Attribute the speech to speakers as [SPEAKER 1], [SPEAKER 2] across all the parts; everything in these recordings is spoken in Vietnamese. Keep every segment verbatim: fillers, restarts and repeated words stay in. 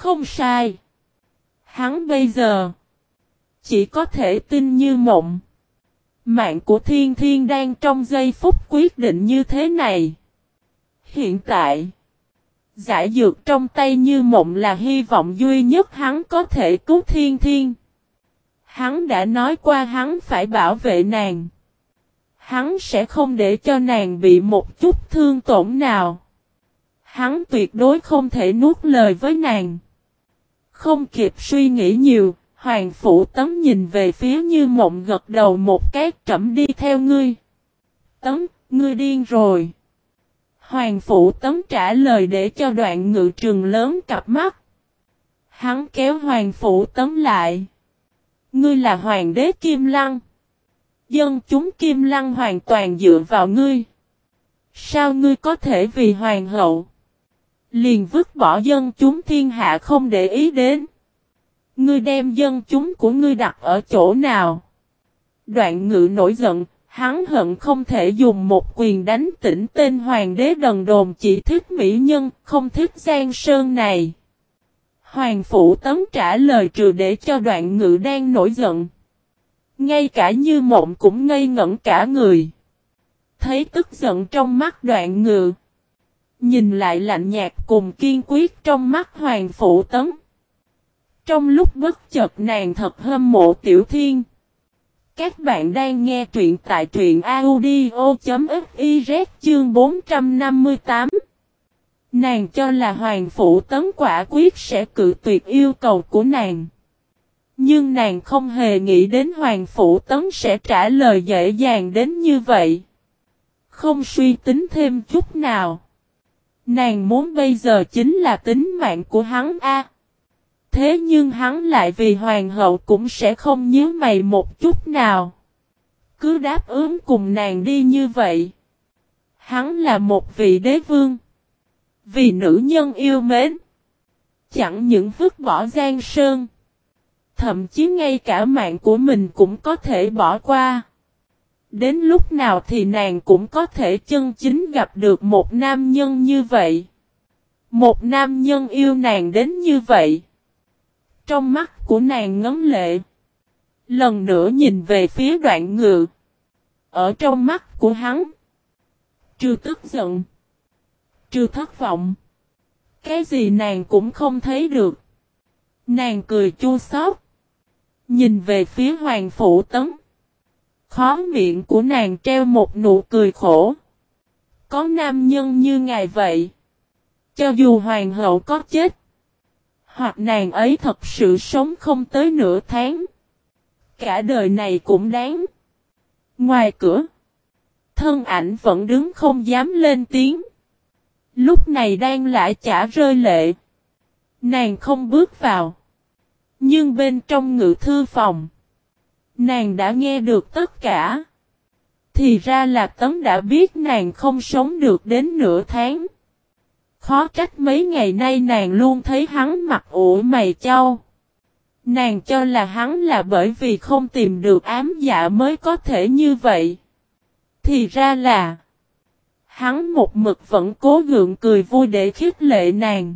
[SPEAKER 1] Không sai. Hắn bây giờ chỉ có thể tin Như Mộng. Mạng của Thiên Thiên đang trong giây phút quyết định như thế này. Hiện tại, giải dược trong tay Như Mộng là hy vọng duy nhất hắn có thể cứu Thiên Thiên. Hắn đã nói qua hắn phải bảo vệ nàng. Hắn sẽ không để cho nàng bị một chút thương tổn nào. Hắn tuyệt đối không thể nuốt lời với nàng. Không kịp suy nghĩ nhiều, Hoàng Phủ Tấn nhìn về phía Như Mộng gật đầu một cái, trẫm đi theo ngươi. Tấn, ngươi điên rồi. Hoàng Phủ Tấn trả lời để cho Đoạn Ngự trừng lớn cặp mắt. Hắn kéo Hoàng Phủ Tấn lại. Ngươi là Hoàng đế Kim Lăng. Dân chúng Kim Lăng hoàn toàn dựa vào ngươi. Sao ngươi có thể vì Hoàng hậu liền vứt bỏ dân chúng thiên hạ không để ý đến? Ngươi đem dân chúng của ngươi đặt ở chỗ nào? Đoạn Ngự nổi giận, hắn hận không thể dùng một quyền đánh tỉnh tên hoàng đế đần đồn chỉ thích mỹ nhân, không thích Giang Sơn này. Hoàng Phủ Tấn trả lời trừ để cho Đoạn Ngự đang nổi giận. Ngay cả Như Mộng cũng ngây ngẩn cả người. Thấy tức giận trong mắt Đoạn Ngự, nhìn lại lạnh nhạt cùng kiên quyết trong mắt Hoàng Phủ Tấn. Trong lúc bất chợt nàng thật hâm mộ Tiểu Thiên. Các bạn đang nghe truyện tại truyện audio.fiz chương bốn trăm năm mươi tám. Nàng cho là Hoàng Phủ Tấn quả quyết sẽ cự tuyệt yêu cầu của nàng. Nhưng nàng không hề nghĩ đến Hoàng Phủ Tấn sẽ trả lời dễ dàng đến như vậy. Không suy tính thêm chút nào. Nàng muốn bây giờ chính là tính mạng của hắn a. Thế nhưng hắn lại vì hoàng hậu cũng sẽ không nhíu mày một chút nào. Cứ đáp ứng cùng nàng đi như vậy. Hắn là một vị đế vương. Vì nữ nhân yêu mến. Chẳng những vứt bỏ Giang Sơn. Thậm chí ngay cả mạng của mình cũng có thể bỏ qua. Đến lúc nào thì nàng cũng có thể chân chính gặp được một nam nhân như vậy. Một nam nhân yêu nàng đến như vậy. Trong mắt của nàng ngấn lệ. Lần nữa nhìn về phía Đoạn Ngự. Ở trong mắt của hắn, trừ tức giận, trừ thất vọng, cái gì nàng cũng không thấy được. Nàng cười chua xót, nhìn về phía Hoàng Phủ Tấn. Khóe miệng của nàng treo một nụ cười khổ. Có nam nhân như ngài vậy, cho dù hoàng hậu có chết, hoặc nàng ấy thật sự sống không tới nửa tháng, cả đời này cũng đáng. Ngoài cửa, thân ảnh vẫn đứng không dám lên tiếng. Lúc này đang lã chả rơi lệ. Nàng không bước vào. Nhưng bên trong ngự thư phòng, nàng đã nghe được tất cả. Thì ra là Tấn đã biết nàng không sống được đến nửa tháng. Khó trách mấy ngày nay nàng luôn thấy hắn mặt ủ mày chau. Nàng cho là hắn là bởi vì không tìm được ám dạ mới có thể như vậy. Thì ra là hắn một mực vẫn cố gượng cười vui để khích lệ nàng.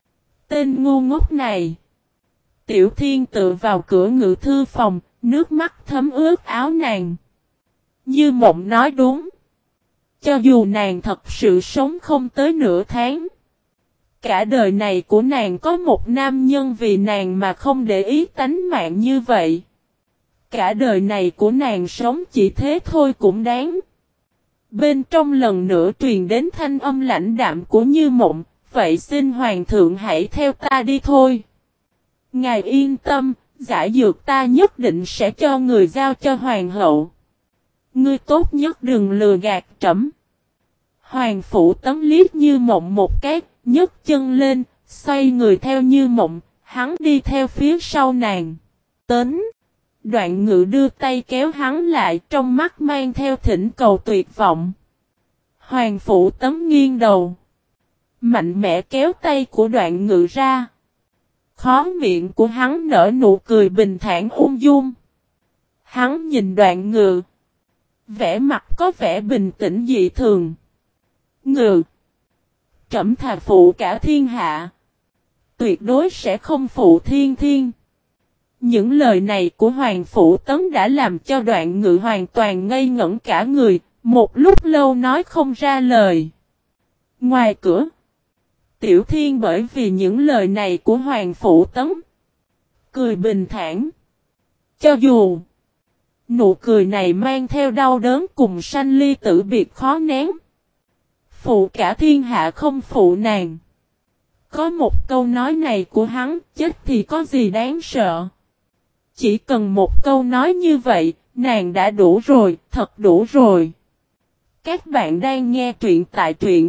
[SPEAKER 1] Tên ngu ngốc này. Tiểu Thiên tựa vào cửa ngự thư phòng, nước mắt thấm ướt áo nàng. Như Mộng nói đúng. Cho dù nàng thật sự sống không tới nửa tháng, cả đời này của nàng có một nam nhân vì nàng mà không để ý tánh mạng như vậy. Cả đời này của nàng sống chỉ thế thôi cũng đáng. Bên trong lần nữa truyền đến thanh âm lãnh đạm của Như Mộng, vậy xin hoàng thượng hãy theo ta đi thôi. Ngài yên tâm, giải dược ta nhất định sẽ cho người giao cho hoàng hậu. Ngươi tốt nhất đừng lừa gạt trẫm. Hoàng Phủ Tấn liếc Như Mộng một cái, nhấc chân lên, xoay người theo Như Mộng, hắn đi theo phía sau nàng. Tấn. Đoạn Ngự đưa tay kéo hắn lại, trong mắt mang theo thỉnh cầu tuyệt vọng. Hoàng Phủ Tấn nghiêng đầu, mạnh mẽ kéo tay của Đoạn Ngự ra. Khóe miệng của hắn nở nụ cười bình thản ung dung. Hắn nhìn Đoạn Ngự, vẻ mặt có vẻ bình tĩnh dị thường. Ngự, trẫm thà phụ cả thiên hạ, tuyệt đối sẽ không phụ Thiên Thiên. Những lời này của Hoàng Phủ Tấn đã làm cho Đoạn Ngự hoàn toàn ngây ngẩn cả người, một lúc lâu nói không ra lời. Ngoài cửa, Tiểu Thiên bởi vì những lời này của Hoàng Phủ Tấn, cười bình thản. Cho dù nụ cười này mang theo đau đớn cùng sanh ly tử biệt khó nén. Phụ cả thiên hạ không phụ nàng. Có một câu nói này của hắn, chết thì có gì đáng sợ. Chỉ cần một câu nói như vậy, nàng đã đủ rồi, thật đủ rồi. Các bạn đang nghe truyện tại truyện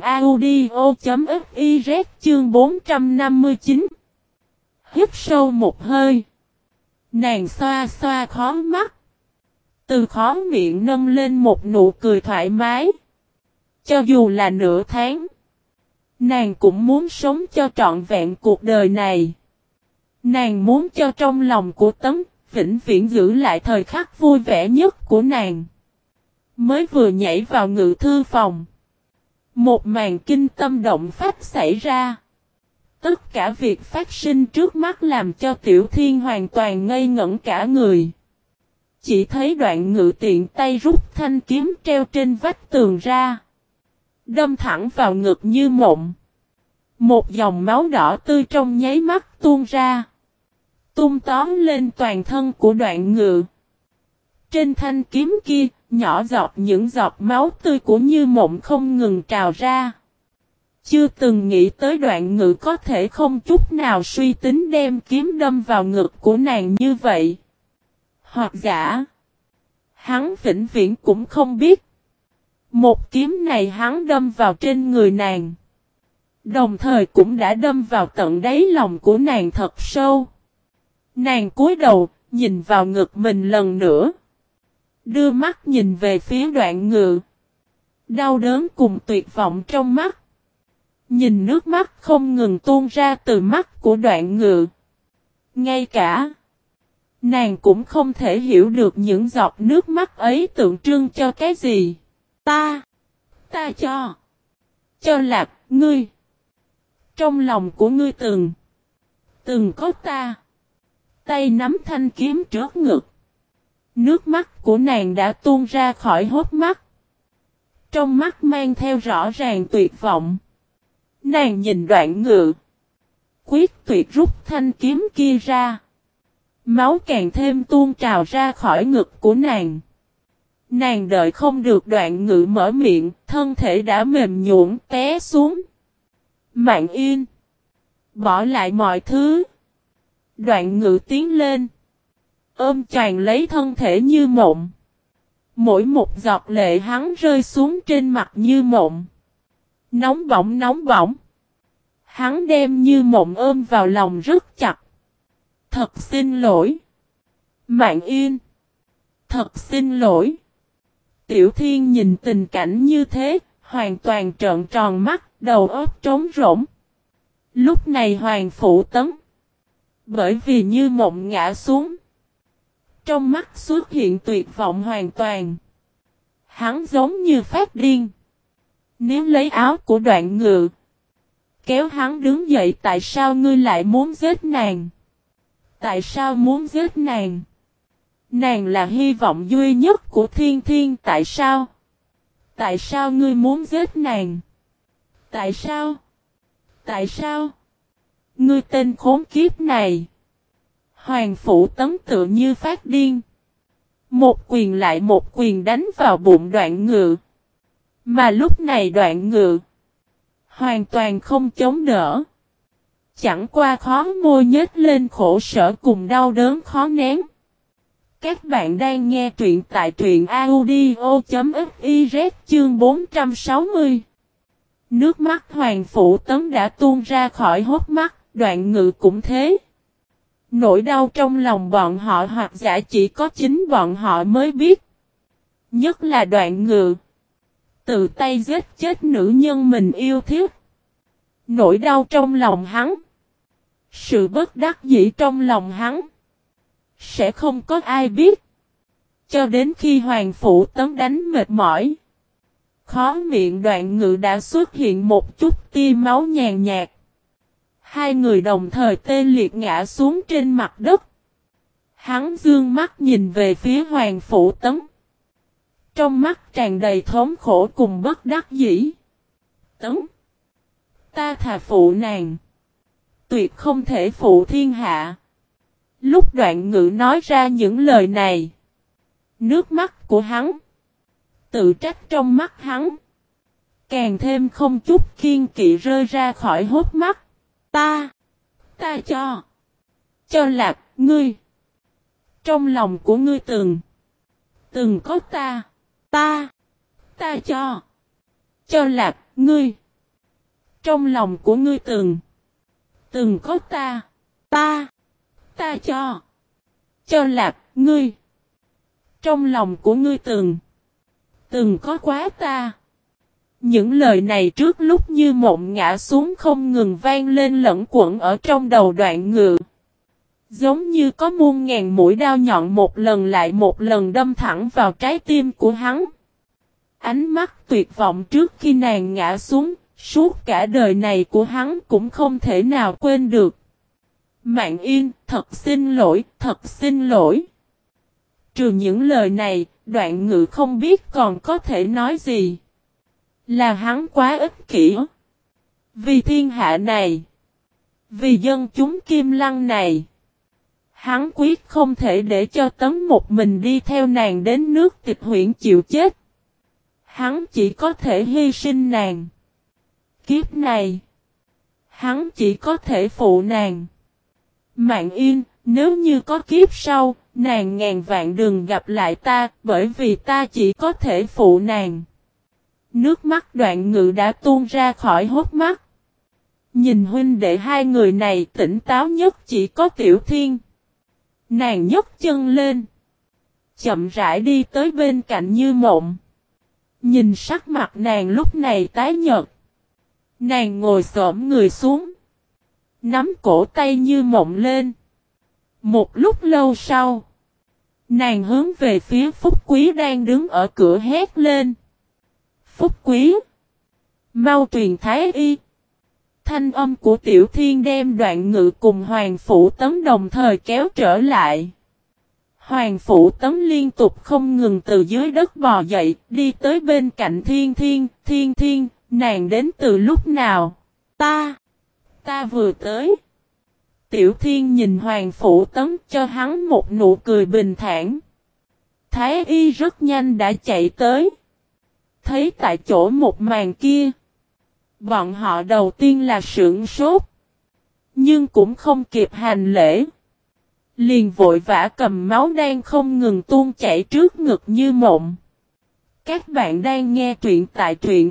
[SPEAKER 1] audio.fiz chương bốn trăm năm mươi chín. Hít sâu một hơi. Nàng xoa xoa khóe mắt. Từ khóe miệng nâng lên một nụ cười thoải mái. Cho dù là nửa tháng, nàng cũng muốn sống cho trọn vẹn cuộc đời này. Nàng muốn cho trong lòng của Tấn vĩnh viễn giữ lại thời khắc vui vẻ nhất của nàng. Mới vừa nhảy vào ngự thư phòng, một màn kinh tâm động phách xảy ra. Tất cả việc phát sinh trước mắt làm cho Tiểu Thiên hoàn toàn ngây ngẩn cả người. Chỉ thấy Đoạn Ngự tiện tay rút thanh kiếm treo trên vách tường ra, đâm thẳng vào ngực Như Mộng. Một dòng máu đỏ tươi trong nháy mắt tuôn ra, tung tóm lên toàn thân của Đoạn Ngự. Trên thanh kiếm kia, nhỏ giọt những giọt máu tươi của Như Mộng không ngừng trào ra. Chưa từng nghĩ tới Đoạn Ngự có thể không chút nào suy tính đem kiếm đâm vào ngực của nàng như vậy. Hoặc giả, hắn vĩnh viễn cũng không biết. Một kiếm này hắn đâm vào trên người nàng, đồng thời cũng đã đâm vào tận đáy lòng của nàng thật sâu. Nàng cúi đầu, nhìn vào ngực mình lần nữa. Đưa mắt nhìn về phía Đoạn Ngự. Đau đớn cùng tuyệt vọng trong mắt. Nhìn nước mắt không ngừng tuôn ra từ mắt của Đoạn Ngự. Ngay cả nàng cũng không thể hiểu được những giọt nước mắt ấy tượng trưng cho cái gì. Ta, ta cho, cho là ngươi. Trong lòng của ngươi từng, từng có ta. Tay nắm thanh kiếm trước ngực. Nước mắt của nàng đã tuôn ra khỏi hốc mắt. Trong mắt mang theo rõ ràng tuyệt vọng. Nàng nhìn Đoạn Ngự, quyết tuyệt rút thanh kiếm kia ra. Máu càng thêm tuôn trào ra khỏi ngực của nàng. Nàng đợi không được Đoạn Ngự mở miệng, thân thể đã mềm nhũn té xuống. Mạng yên. Bỏ lại mọi thứ. Đoạn Ngự tiến lên, ôm choàng lấy thân thể Như Mộng. Mỗi một giọt lệ hắn rơi xuống trên mặt Như Mộng. Nóng bỏng nóng bỏng. Hắn đem Như Mộng ôm vào lòng rất chặt. Thật xin lỗi. Mạng yên. Thật xin lỗi. Tiểu Thiên nhìn tình cảnh như thế, hoàn toàn trợn tròn mắt, đầu óc trống rỗng. Lúc này Hoàng Phủ Tấn, bởi vì Như Mộng ngã xuống, trong mắt xuất hiện tuyệt vọng hoàn toàn. Hắn giống như phát điên, níu lấy áo của Đoạn Ngự, kéo hắn đứng dậy. Tại sao ngươi lại muốn giết nàng? Tại sao muốn giết nàng? Nàng là hy vọng duy nhất của Thiên Thiên. Tại sao? Tại sao ngươi muốn giết nàng? Tại sao? Tại sao? Ngươi tên khốn kiếp này! Hoàng Phủ Tấn tự như phát điên. Một quyền lại một quyền đánh vào bụng Đoạn Ngự. Mà lúc này Đoạn Ngự hoàn toàn không chống đỡ. Chẳng qua khó môi nhếch lên khổ sở cùng đau đớn khó nén. Các bạn đang nghe truyện tại truyện audio.fiz chương bốn trăm sáu mươi. Nước mắt Hoàng Phủ Tấn đã tuôn ra khỏi hốc mắt, Đoạn Ngự cũng thế. Nỗi đau trong lòng bọn họ hoặc giả chỉ có chính bọn họ mới biết. Nhất là Đoạn Ngự tự tay giết chết nữ nhân mình yêu thích. Nỗi đau trong lòng hắn, sự bất đắc dĩ trong lòng hắn, sẽ không có ai biết. Cho đến khi Hoàng Phủ Tấn đánh mệt mỏi, khóe miệng Đoạn Ngự đã xuất hiện một chút tia máu nhàn nhạt. Hai người đồng thời tê liệt ngã xuống trên mặt đất. Hắn dương mắt nhìn về phía Hoàng Phủ Tấn. Trong mắt tràn đầy thống khổ cùng bất đắc dĩ. Tấn. Ta thà phụ nàng. Tuyệt không thể phụ thiên hạ. Lúc Đoạn Ngữ nói ra những lời này. Nước mắt của hắn. Tự trách trong mắt hắn. Càng thêm không chút kiên kỵ rơi ra khỏi hốc mắt. Ta. Ta cho. Cho Lạc, ngươi. Trong lòng của ngươi từng. Từng có ta. Ta. Ta cho. Cho Lạc, ngươi. Trong lòng của ngươi từng. Từng có ta. Ta. Ta cho. Cho Lạc, ngươi. Trong lòng của ngươi từng. Từng có quá ta. Những lời này trước lúc như mộng ngã xuống không ngừng vang lên lẫn quẩn ở trong đầu Đoạn Ngữ. Giống như có muôn ngàn mũi đao nhọn một lần lại một lần đâm thẳng vào trái tim của hắn. Ánh mắt tuyệt vọng trước khi nàng ngã xuống, suốt cả đời này của hắn cũng không thể nào quên được. Mạn Yên, thật xin lỗi, thật xin lỗi. Trừ những lời này, Đoạn Ngữ không biết còn có thể nói gì. Là hắn quá ích kỷ. Vì thiên hạ này. Vì dân chúng Kim Lăng này. Hắn quyết không thể để cho Tấn một mình đi theo nàng đến nước Tịch Huyện chịu chết. Hắn chỉ có thể hy sinh nàng. Kiếp này. Hắn chỉ có thể phụ nàng. Mạn Yên, nếu như có kiếp sau, nàng ngàn vạn đừng gặp lại ta, bởi vì ta chỉ có thể phụ nàng. Nước mắt Đoạn Ngữ đã tuôn ra khỏi hốc mắt. Nhìn huynh đệ hai người này tỉnh táo nhất chỉ có Tiểu Thiên. Nàng nhấc chân lên. Chậm rãi đi tới bên cạnh Như Mộng. Nhìn sắc mặt nàng lúc này tái nhợt. Nàng ngồi xổm người xuống. Nắm cổ tay Như Mộng lên. Một lúc lâu sau. Nàng hướng về phía Phúc Quý đang đứng ở cửa hét lên. Phúc Quý. Mau truyền thái y. Thanh âm của Tiểu Thiên đem Đoạn Ngữ cùng Hoàng Phủ Tấn đồng thời kéo trở lại. Hoàng Phủ Tấn liên tục không ngừng từ dưới đất bò dậy, đi tới bên cạnh Thiên Thiên, Thiên Thiên, nàng đến từ lúc nào? Ta, ta vừa tới. Tiểu Thiên nhìn Hoàng Phủ Tấn cho hắn một nụ cười bình thản. Thái y rất nhanh đã chạy tới. Thấy tại chỗ một màn kia. Bọn họ đầu tiên là sửng sốt. Nhưng cũng không kịp hành lễ. Liền vội vã cầm máu đang không ngừng tuôn chảy trước ngực Như Mộng. Các bạn đang nghe truyện tại truyện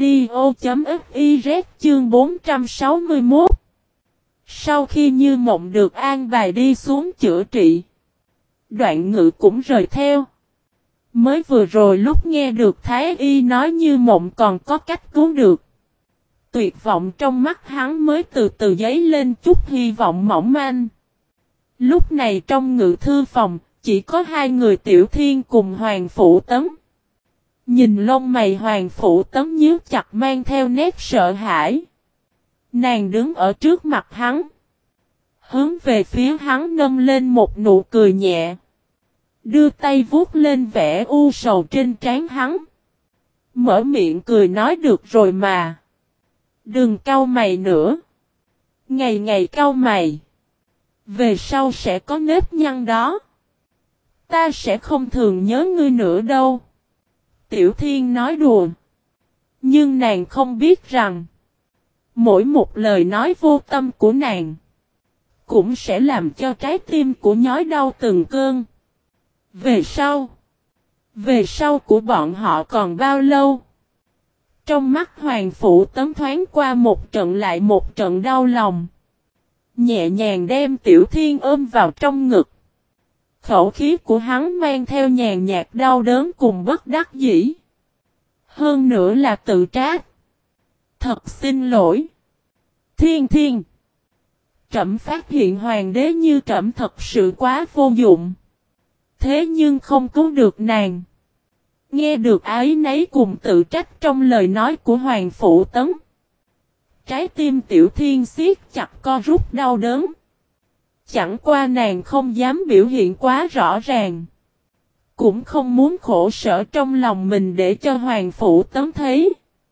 [SPEAKER 1] audio.fiz chương bốn trăm sáu mươi mốt. Sau khi Như Mộng được an bài đi xuống chữa trị. Đoạn Ngữ cũng rời theo. Mới vừa rồi lúc nghe được Thái y nói Như Mộng còn có cách cứu được. Tuyệt vọng trong mắt hắn mới từ từ dấy lên chút hy vọng mỏng manh. Lúc này trong ngự thư phòng, chỉ có hai người Tiểu Thiên cùng Hoàng Phủ Tấn. Nhìn lông mày Hoàng Phủ Tấn nhíu chặt mang theo nét sợ hãi. Nàng đứng ở trước mặt hắn. Hướng về phía hắn nâng lên một nụ cười nhẹ. Đưa tay vuốt lên vẻ u sầu trên trán hắn. Mở miệng cười nói được rồi mà. Đừng cau mày nữa. Ngày ngày cau mày. Về sau sẽ có nếp nhăn đó. Ta sẽ không thường nhớ ngươi nữa đâu. Tiểu Thiên nói đùa. Nhưng nàng không biết rằng. Mỗi một lời nói vô tâm của nàng. Cũng sẽ làm cho trái tim của nhói đau từng cơn. Về sau. Về sau của bọn họ còn bao lâu? Trong mắt Hoàng Phủ Tấn thoáng qua một trận lại một trận đau lòng. Nhẹ nhàng đem Tiểu Thiên ôm vào trong ngực. Khẩu khí của hắn mang theo nhàn nhạt đau đớn cùng bất đắc dĩ. Hơn nữa là tự trách. Thật xin lỗi. Thiên Thiên. Trẫm phát hiện hoàng đế như trẫm thật sự quá vô dụng. Thế nhưng không cứu được nàng. Nghe được ái nấy cùng tự trách trong lời nói của Hoàng Phủ Tấn. Trái tim Tiểu Thiên siết chặt co rút đau đớn. Chẳng qua nàng không dám biểu hiện quá rõ ràng. Cũng không muốn khổ sở trong lòng mình để cho Hoàng Phủ Tấn thấy.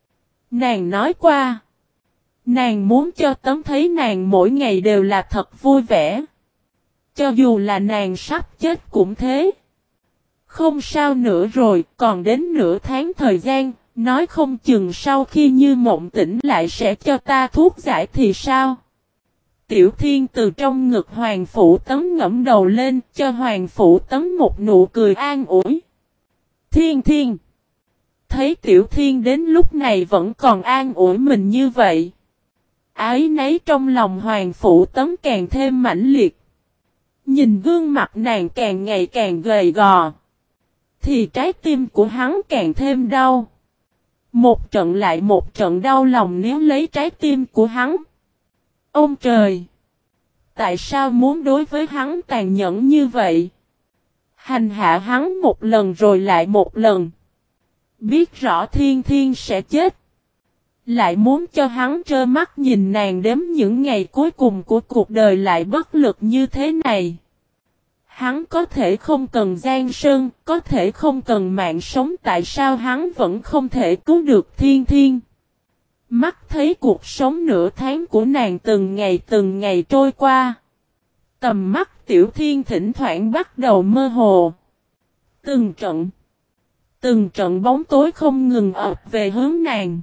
[SPEAKER 1] Nàng nói qua. Nàng muốn cho Tấn thấy nàng mỗi ngày đều là thật vui vẻ. Cho dù là nàng sắp chết cũng thế. Không sao nữa rồi, còn đến nửa tháng thời gian, nói không chừng sau khi Như Mộng tỉnh lại sẽ cho ta thuốc giải thì sao? Tiểu Thiên từ trong ngực Hoàng Phủ Tấn ngẫm đầu lên, cho Hoàng Phủ Tấn một nụ cười an ủi. Thiên Thiên! Thấy Tiểu Thiên đến lúc này vẫn còn an ủi mình như vậy. Ái nấy trong lòng Hoàng Phủ Tấn càng thêm mãnh liệt. Nhìn gương mặt nàng càng ngày càng gầy gò. Thì trái tim của hắn càng thêm đau. Một trận lại một trận đau lòng nếu lấy trái tim của hắn. Ôm trời! Tại sao muốn đối với hắn tàn nhẫn như vậy? Hành hạ hắn một lần rồi lại một lần. Biết rõ Thiên Thiên sẽ chết. Lại muốn cho hắn trơ mắt nhìn nàng đếm những ngày cuối cùng của cuộc đời lại bất lực như thế này. Hắn có thể không cần Giang Sơn, có thể không cần mạng sống, tại sao hắn vẫn không thể cứu được Thiên Thiên? Mắt thấy cuộc sống nửa tháng của nàng từng ngày từng ngày trôi qua. Tầm mắt Tiểu Thiên thỉnh thoảng bắt đầu mơ hồ. Từng trận, từng trận bóng tối không ngừng ập về hướng nàng.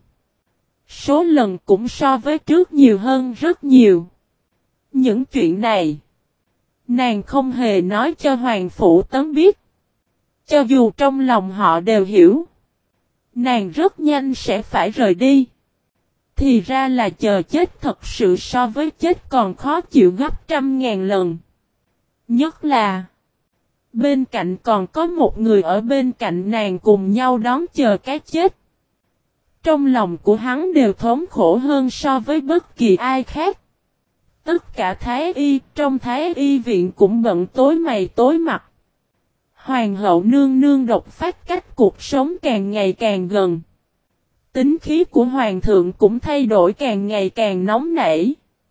[SPEAKER 1] Số lần cũng so với trước nhiều hơn rất nhiều. Những chuyện này, nàng không hề nói cho Hoàng Phủ Tấn biết. Cho dù trong lòng họ đều hiểu. Nàng rất nhanh sẽ phải rời đi. Thì ra là chờ chết thật sự so với chết còn khó chịu gấp trăm ngàn lần. Nhất là bên cạnh còn có một người ở bên cạnh nàng cùng nhau đón chờ cái chết. Trong lòng của hắn đều thống khổ hơn so với bất kỳ ai khác. Tất cả Thái Y trong Thái Y viện cũng bận tối mày tối mặt. Hoàng hậu nương nương độc phát cách cuộc sống càng ngày càng gần. Tính khí của hoàng thượng cũng thay đổi càng ngày càng nóng nảy.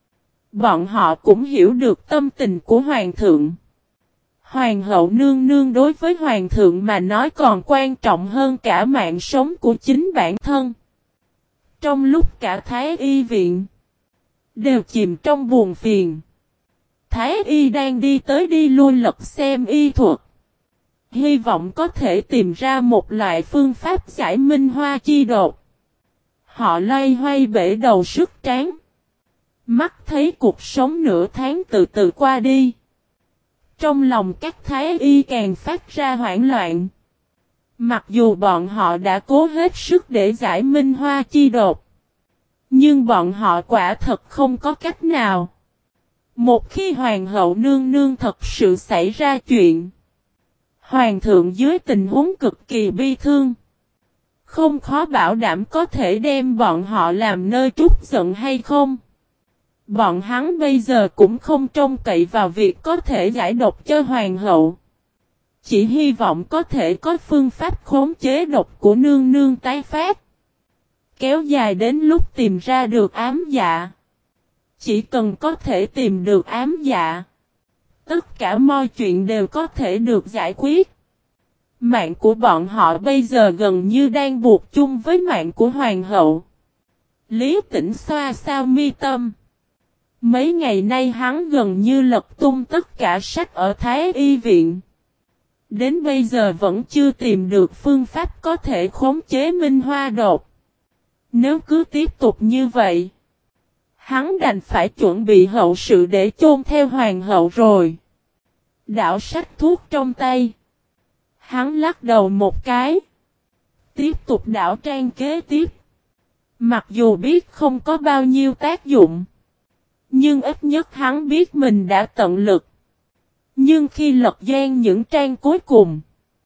[SPEAKER 1] Bọn họ cũng hiểu được tâm tình của hoàng thượng. Hoàng hậu nương nương đối với hoàng thượng mà nói còn quan trọng hơn cả mạng sống của chính bản thân. Trong lúc cả Thái Y viện đều chìm trong buồn phiền. Thái Y đang đi tới đi lui lật xem y thuật. Hy vọng có thể tìm ra một loại phương pháp giải minh hoa chi đột. Họ loay hoay bể đầu sức tráng. Mắt thấy cuộc sống nửa tháng từ từ qua đi. Trong lòng các Thái Y càng phát ra hoảng loạn. Mặc dù bọn họ đã cố hết sức để giải minh hoa chi đột. Nhưng bọn họ quả thật không có cách nào. Một khi hoàng hậu nương nương thật sự xảy ra chuyện. Hoàng thượng dưới tình huống cực kỳ bi thương. Không khó bảo đảm có thể đem bọn họ làm nơi trút giận hay không. Bọn hắn bây giờ cũng không trông cậy vào việc có thể giải độc cho hoàng hậu. Chỉ hy vọng có thể có phương pháp khống chế độc của nương nương tái phát. Kéo dài đến lúc tìm ra được ám dạ. Chỉ cần có thể tìm được ám dạ. Tất cả mọi chuyện đều có thể được giải quyết. Mạng của bọn họ bây giờ gần như đang buộc chung với mạng của hoàng hậu. Lý Tĩnh xoa sao mi tâm. Mấy ngày nay hắn gần như lật tung tất cả sách ở Thái Y viện. Đến bây giờ vẫn chưa tìm được phương pháp có thể khống chế minh hoa đột. Nếu cứ tiếp tục như vậy, hắn đành phải chuẩn bị hậu sự để chôn theo hoàng hậu rồi. Đảo sách thuốc trong tay. Hắn lắc đầu một cái. Tiếp tục đảo trang kế tiếp. Mặc dù biết không có bao nhiêu tác dụng. Nhưng ít nhất hắn biết mình đã tận lực. Nhưng khi lật gian những trang cuối cùng.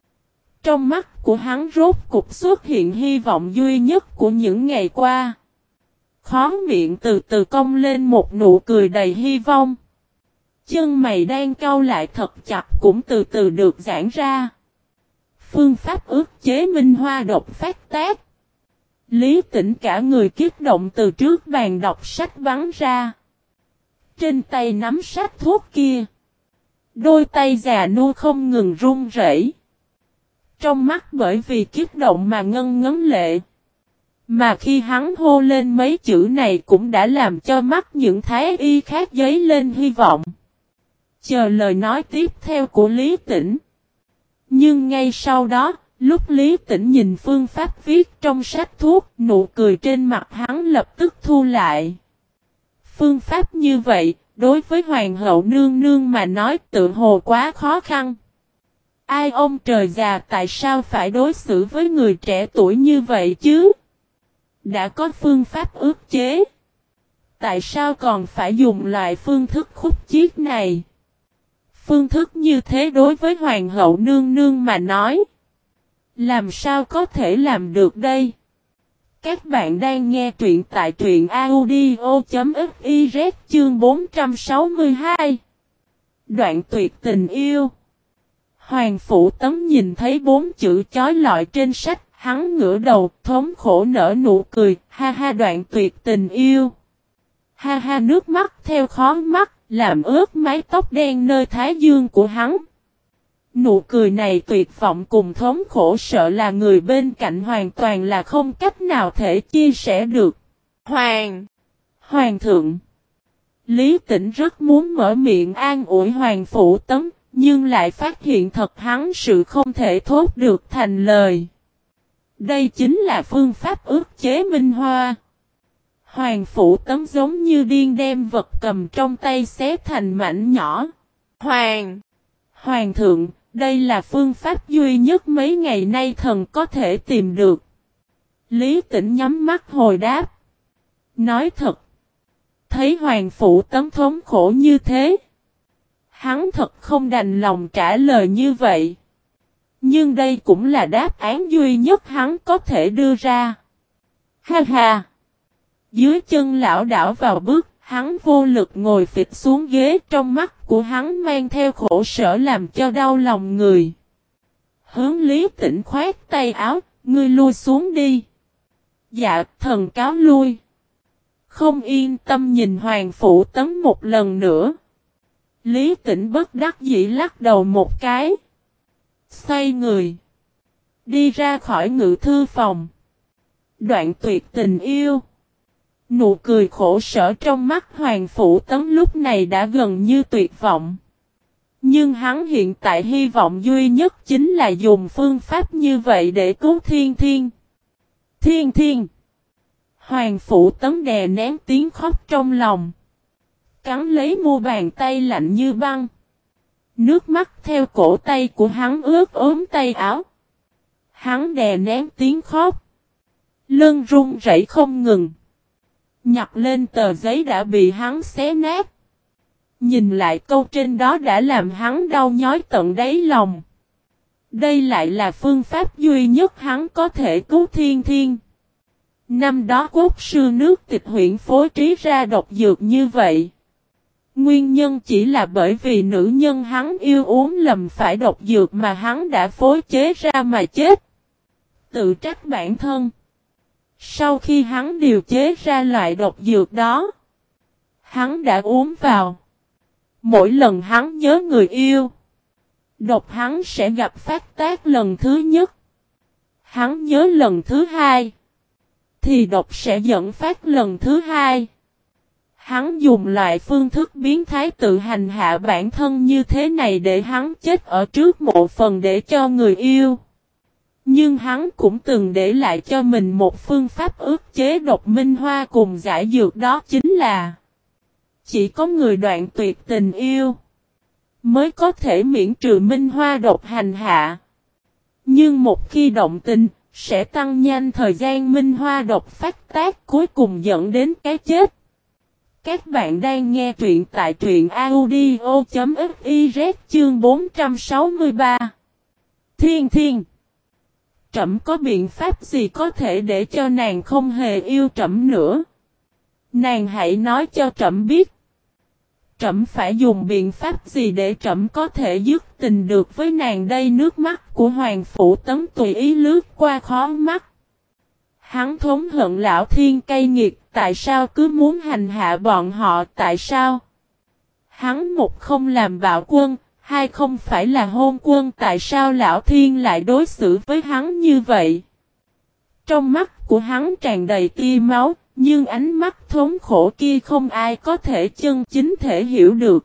[SPEAKER 1] Trong mắt của hắn rốt cục xuất hiện hy vọng duy nhất của những ngày qua. Khóe miệng từ từ cong lên một nụ cười đầy hy vọng. Chân mày đang cau lại thật chặt cũng từ từ được giãn ra. Phương pháp ức chế minh hoa độc phát tác. Lý Tĩnh cả người kích động từ trước bàn đọc sách bắn ra. Trên tay nắm sách thuốc kia. Đôi tay già nua không ngừng run rẩy. Trong mắt bởi vì kích động mà ngân ngấn lệ. Mà khi hắn hô lên mấy chữ này cũng đã làm cho mắt những thái y khác dấy lên hy vọng. Chờ lời nói tiếp theo của Lý Tĩnh. Nhưng ngay sau đó, lúc Lý Tĩnh nhìn phương pháp viết trong sách thuốc, nụ cười trên mặt hắn lập tức thu lại. Phương pháp như vậy, đối với Hoàng hậu nương nương mà nói tự hồ quá khó khăn. Ai ông trời già tại sao phải đối xử với người trẻ tuổi như vậy chứ? Đã có phương pháp ức chế. Tại sao còn phải dùng loại phương thức khúc chiết này? Phương thức như thế đối với Hoàng hậu nương nương mà nói. Làm sao có thể làm được đây? Các bạn đang nghe truyện tại truyện audio.fiz chương bốn trăm sáu mươi hai. Đoạn tuyệt tình yêu. Hoàng Phủ Tấn nhìn thấy bốn chữ chói lọi trên sách, hắn ngửa đầu, thống khổ nở nụ cười, ha ha đoạn tuyệt tình yêu. Ha ha nước mắt theo khóe mắt, làm ướt mái tóc đen nơi thái dương của hắn. Nụ cười này tuyệt vọng cùng thống khổ sợ là người bên cạnh hoàn toàn là không cách nào thể chia sẻ được. Hoàng! Hoàng thượng! Lý Tĩnh rất muốn mở miệng an ủi Hoàng Phủ Tấn, nhưng lại phát hiện thật hắn sự không thể thốt được thành lời. Đây chính là phương pháp ức chế minh hoa. Hoàng Phủ Tấn giống như điên đem vật cầm trong tay xé thành mảnh nhỏ. Hoàng! Hoàng thượng! Đây là phương pháp duy nhất mấy ngày nay thần có thể tìm được. Lý Tĩnh nhắm mắt hồi đáp. Nói thật. Thấy Hoàng Phủ Tấn thống khổ như thế. Hắn thật không đành lòng trả lời như vậy. Nhưng đây cũng là đáp án duy nhất hắn có thể đưa ra. Ha ha. Dưới chân lão đảo vào bước. Hắn vô lực ngồi phịch xuống ghế, trong mắt của hắn mang theo khổ sở làm cho đau lòng người. Hướng Lý Tĩnh khoát tay áo, ngươi lui xuống đi. Dạ, thần cáo lui. Không yên tâm nhìn Hoàng Phủ Tấn một lần nữa. Lý Tĩnh bất đắc dĩ lắc đầu một cái. Xoay người. Đi ra khỏi ngự thư phòng. Đoạn tuyệt tình yêu. Nụ cười khổ sở trong mắt Hoàng Phủ Tấn lúc này đã gần như tuyệt vọng. Nhưng hắn hiện tại hy vọng duy nhất chính là dùng phương pháp như vậy để cứu Thiên Thiên. Thiên Thiên! Hoàng Phủ Tấn đè nén tiếng khóc trong lòng. Cắn lấy mu bàn tay lạnh như băng. Nước mắt theo cổ tay của hắn ướt ốm tay áo. Hắn đè nén tiếng khóc. Lưng run rẩy không ngừng. Nhặt lên tờ giấy đã bị hắn xé nát. Nhìn lại câu trên đó đã làm hắn đau nhói tận đáy lòng. Đây lại là phương pháp duy nhất hắn có thể cứu Thiên Thiên. Năm đó quốc sư nước Tịch huyện phối trí ra độc dược như vậy. Nguyên nhân chỉ là bởi vì nữ nhân hắn yêu uống lầm phải độc dược mà hắn đã phối chế ra mà chết. Tự trách bản thân. Sau khi hắn điều chế ra loại độc dược đó, hắn đã uống vào. Mỗi lần hắn nhớ người yêu, độc hắn sẽ gặp phát tác lần thứ nhất. Hắn nhớ lần thứ hai, thì độc sẽ dẫn phát lần thứ hai. Hắn dùng loại phương thức biến thái tự hành hạ bản thân như thế này để hắn chết ở trước mộ phần để cho người yêu. Nhưng hắn cũng từng để lại cho mình một phương pháp ức chế độc minh hoa cùng giải dược, đó chính là chỉ có người đoạn tuyệt tình yêu mới có thể miễn trừ minh hoa độc hành hạ. Nhưng một khi động tình sẽ tăng nhanh thời gian minh hoa độc phát tác, cuối cùng dẫn đến cái chết. Các bạn đang nghe truyện tại truyện audio.fiz chương bốn trăm sáu mươi ba. Thiên Thiên! Trẫm có biện pháp gì có thể để cho nàng không hề yêu trẫm nữa? Nàng hãy nói cho trẫm biết. Trẫm phải dùng biện pháp gì để trẫm có thể dứt tình được với nàng đây? Nước mắt của Hoàng Phủ Tấn tùy ý lướt qua khóe mắt. Hắn thống hận Lão Thiên cay nghiệt, tại sao cứ muốn hành hạ bọn họ, tại sao? Hắn một không làm bạo quân, hai không phải là hôn quân, tại sao Lão Thiên lại đối xử với hắn như vậy? Trong mắt của hắn tràn đầy tia máu, nhưng ánh mắt thống khổ kia không ai có thể chân chính thể hiểu được.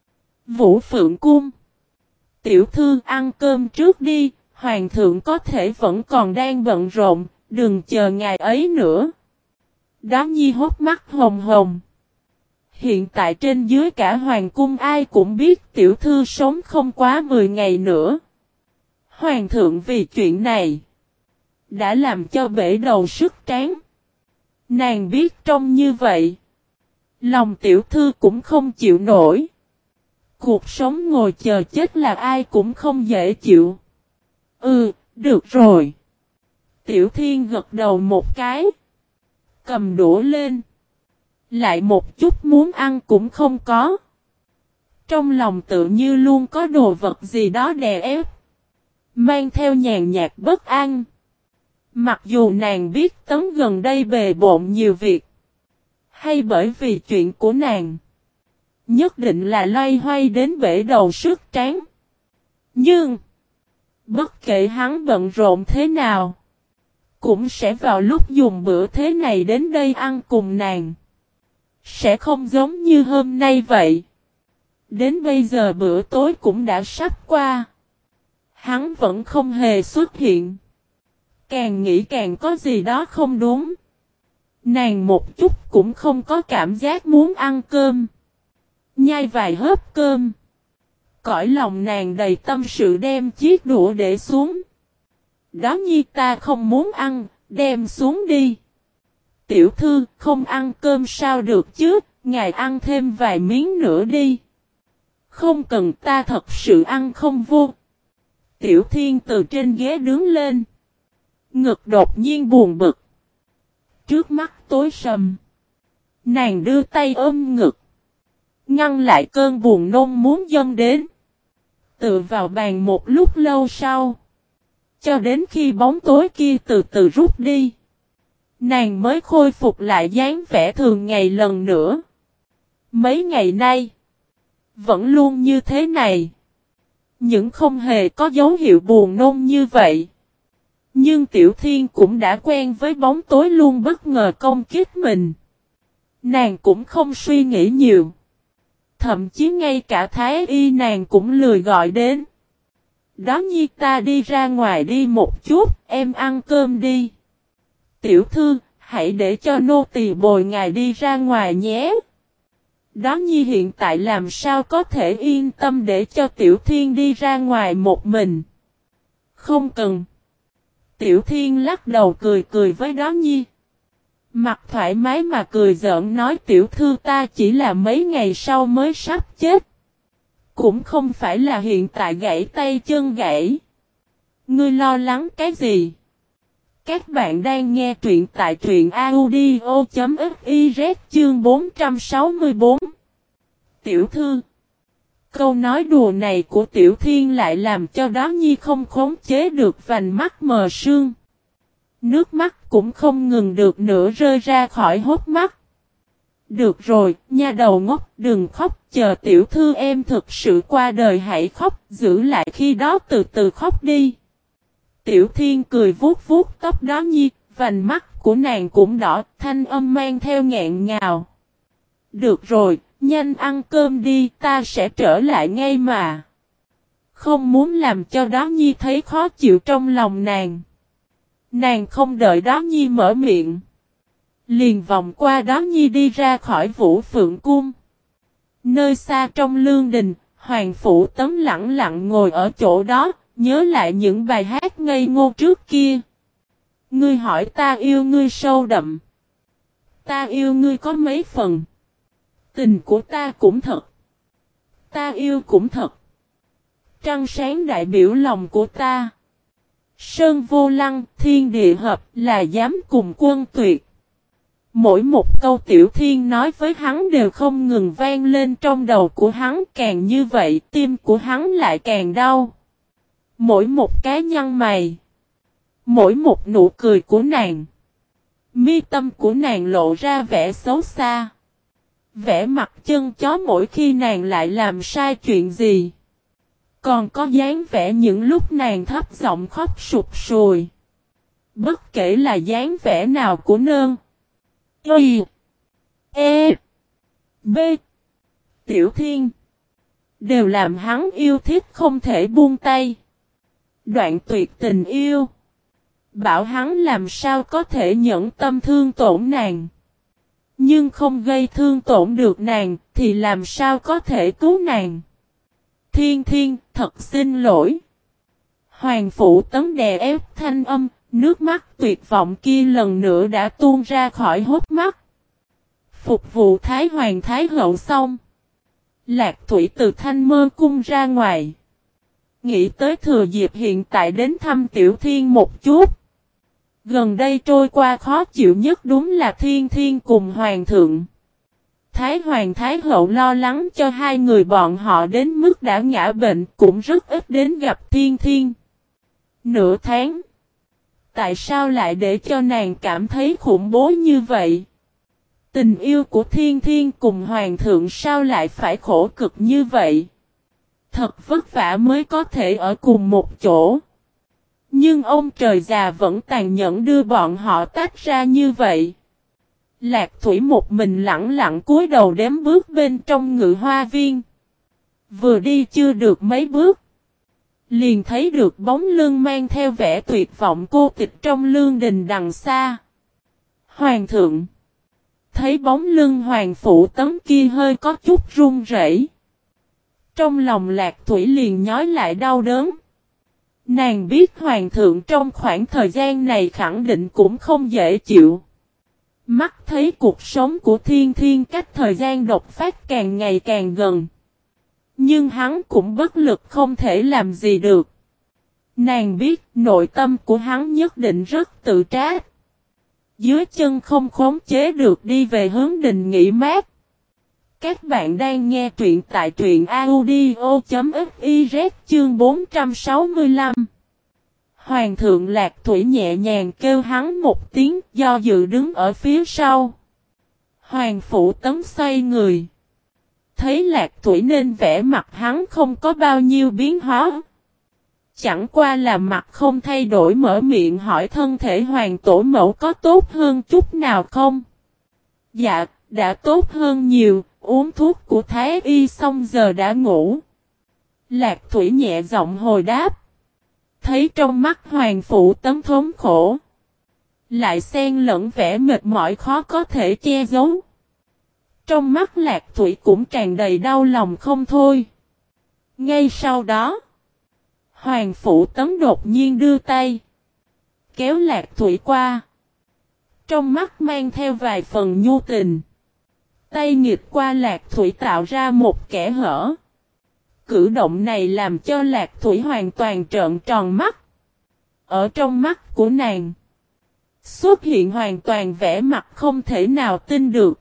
[SPEAKER 1] Vũ Phượng Cung. Tiểu thư ăn cơm trước đi, hoàng thượng có thể vẫn còn đang bận rộn, đừng chờ ngày ấy nữa. Đó Nhi hốt mắt hồng hồng. Hiện tại trên dưới cả hoàng cung ai cũng biết tiểu thư sống không quá mười ngày nữa. Hoàng thượng vì chuyện này đã làm cho bể đầu sức tráng. Nàng biết trông như vậy, lòng tiểu thư cũng không chịu nổi. Cuộc sống ngồi chờ chết là ai cũng không dễ chịu. Ừ, được rồi. Tiểu Thiên gật đầu một cái. Cầm đũa lên. Lại một chút muốn ăn cũng không có. Trong lòng tự như luôn có đồ vật gì đó đè ép. Mang theo nhàn nhạt bất an. Mặc dù nàng biết Tấn gần đây bề bộn nhiều việc. Hay bởi vì chuyện của nàng. Nhất định là loay hoay đến bể đầu sức tráng. Nhưng. Bất kể hắn bận rộn thế nào. Cũng sẽ vào lúc dùng bữa thế này đến đây ăn cùng nàng. Sẽ không giống như hôm nay vậy. Đến bây giờ bữa tối cũng đã sắp qua. Hắn vẫn không hề xuất hiện. Càng nghĩ càng có gì đó không đúng. Nàng một chút cũng không có cảm giác muốn ăn cơm. Nhai vài hớp cơm. Cõi lòng nàng đầy tâm sự đem chiếc đũa để xuống. Đó Nhi ta không muốn ăn, đem xuống đi. Tiểu thư không ăn cơm sao được chứ, ngài ăn thêm vài miếng nữa đi. Không cần, ta thật sự ăn không vô. Tiểu Thiên từ trên ghế đứng lên. Ngực đột nhiên buồn bực. Trước mắt tối sầm. Nàng đưa tay ôm ngực. Ngăn lại cơn buồn nôn muốn dâng đến. Tựa vào bàn một lúc lâu sau. Cho đến khi bóng tối kia từ từ rút đi. Nàng mới khôi phục lại dáng vẻ thường ngày lần nữa. Mấy ngày nay. Vẫn luôn như thế này. Nhưng không hề có dấu hiệu buồn nôn như vậy. Nhưng Tiểu Thiên cũng đã quen với bóng tối luôn bất ngờ công kích mình. Nàng cũng không suy nghĩ nhiều. Thậm chí ngay cả Thái Y nàng cũng lười gọi đến. Đó Nhi ta đi ra ngoài đi một chút, em ăn cơm đi. Tiểu thư, hãy để cho nô tỳ bồi ngài đi ra ngoài nhé. Đó Nhi hiện tại làm sao có thể yên tâm để cho Tiểu Thiên đi ra ngoài một mình. Không cần. Tiểu Thiên lắc đầu cười cười với Đó Nhi. Mặt thoải mái mà cười giỡn nói tiểu thư ta chỉ là mấy ngày sau mới sắp chết. Cũng không phải là hiện tại gãy tay chân gãy. Ngươi lo lắng cái gì? Các bạn đang nghe truyện tại truyện audio.fiz chương bốn trăm sáu mươi bốn. Tiểu thư. Câu nói đùa này của Tiểu Thiên lại làm cho Đó Nhi không khống chế được vành mắt mờ sương. Nước mắt cũng không ngừng được nữa rơi ra khỏi hốc mắt. Được rồi, nha đầu ngốc, đừng khóc, chờ tiểu thư em thực sự qua đời hãy khóc, giữ lại khi đó từ từ khóc đi. Tiểu Thiên cười vuốt vuốt tóc Đó Nhi, vành mắt của nàng cũng đỏ, thanh âm mang theo nghẹn ngào. Được rồi, nhanh ăn cơm đi, ta sẽ trở lại ngay mà. Không muốn làm cho Đó Nhi thấy khó chịu trong lòng nàng. Nàng không đợi Đó Nhi mở miệng. Liền vòng qua Đó Nhi đi ra khỏi Vũ Phượng Cung. Nơi xa trong lương đình, Hoàng Phủ Tấn lặng lặng ngồi ở chỗ đó, nhớ lại những bài hát ngây ngô trước kia. Ngươi hỏi ta yêu ngươi sâu đậm. Ta yêu ngươi có mấy phần. Tình của ta cũng thật. Ta yêu cũng thật. Trăng sáng đại biểu lòng của ta. Sơn vô lăng, thiên địa hợp là dám cùng quân tuyệt. Mỗi một câu Tiểu Thiên nói với hắn đều không ngừng vang lên trong đầu của hắn, càng như vậy tim của hắn lại càng đau. Mỗi một cái nhăn mày, mỗi một nụ cười của nàng, Mi tâm của nàng lộ ra vẻ xấu xa. Vẻ mặt chân chó mỗi khi nàng lại làm sai chuyện gì. Còn có dáng vẻ những lúc nàng thấp giọng khóc sụt sùi. Bất kể là dáng vẻ nào của nơn. Y. E. B. Tiểu Thiên. Đều làm hắn yêu thích không thể buông tay. Đoạn tuyệt tình yêu. Bảo hắn làm sao có thể nhẫn tâm thương tổn nàng. Nhưng không gây thương tổn được nàng thì làm sao có thể cứu nàng. Thiên Thiên, thật xin lỗi. Hoàng Phủ Tấn đè ép thanh âm, nước mắt tuyệt vọng kia lần nữa đã tuôn ra khỏi hốc mắt. Phục vụ Thái Hoàng Thái Hậu xong. Lạc Thủy từ Thanh Mơ Cung ra ngoài. Nghĩ tới thừa dịp hiện tại đến thăm Tiểu Thiên một chút. Gần đây trôi qua khó chịu nhất đúng là Thiên Thiên cùng Hoàng thượng. Thái Hoàng Thái Hậu lo lắng cho hai người bọn họ đến mức đã ngã bệnh cũng rất ít đến gặp Thiên Thiên. Nửa tháng. Tại sao lại để cho nàng cảm thấy khủng bố như vậy? Tình yêu của Thiên Thiên cùng Hoàng thượng sao lại phải khổ cực như vậy? Thật vất vả mới có thể ở cùng một chỗ. Nhưng ông trời già vẫn tàn nhẫn đưa bọn họ tách ra như vậy. Lạc Thủy một mình lặng lặng cúi đầu đếm bước bên trong ngự hoa viên. Vừa đi chưa được mấy bước. Liền thấy được bóng lưng mang theo vẻ tuyệt vọng cô tịch trong lương đình đằng xa. Hoàng thượng. Thấy bóng lưng Hoàng Phủ Tấn kia hơi có chút run rẩy. Trong lòng Lạc Thủy liền nhói lại đau đớn. Nàng biết Hoàng thượng trong khoảng thời gian này khẳng định cũng không dễ chịu. Mắt thấy cuộc sống của Thiên Thiên cách thời gian đột phát càng ngày càng gần. Nhưng hắn cũng bất lực không thể làm gì được. Nàng biết nội tâm của hắn nhất định rất tự trách. Dưới chân không khống chế được đi về hướng đình nghỉ mát. Các bạn đang nghe truyện tại truyện audio.fiz chương bốn trăm sáu mươi lăm. Hoàng thượng Lạc Thủy nhẹ nhàng kêu hắn một tiếng do dự đứng ở phía sau. Hoàng Phủ Tấn xoay người. Thấy Lạc Thủy nên vẻ mặt hắn không có bao nhiêu biến hóa. Chẳng qua là mặt không thay đổi mở miệng hỏi thân thể Hoàng Tổ Mẫu có tốt hơn chút nào không? Dạ, đã tốt hơn nhiều, uống thuốc của Thái Y xong giờ đã ngủ. Lạc Thủy nhẹ giọng hồi đáp. Thấy trong mắt Hoàng Phủ Tấn thống khổ. Lại xen lẫn vẻ mệt mỏi khó có thể che giấu. Trong mắt Lạc Thủy cũng tràn đầy đau lòng không thôi. Ngay sau đó. Hoàng Phủ Tấn đột nhiên đưa tay. Kéo Lạc Thủy qua. Trong mắt mang theo vài phần nhu tình. Tay nghịch qua Lạc Thủy tạo ra một kẽ hở. Cử động này làm cho Lạc Thủy hoàn toàn trợn tròn mắt. Ở trong mắt của nàng. Xuất hiện hoàn toàn vẻ mặt không thể nào tin được.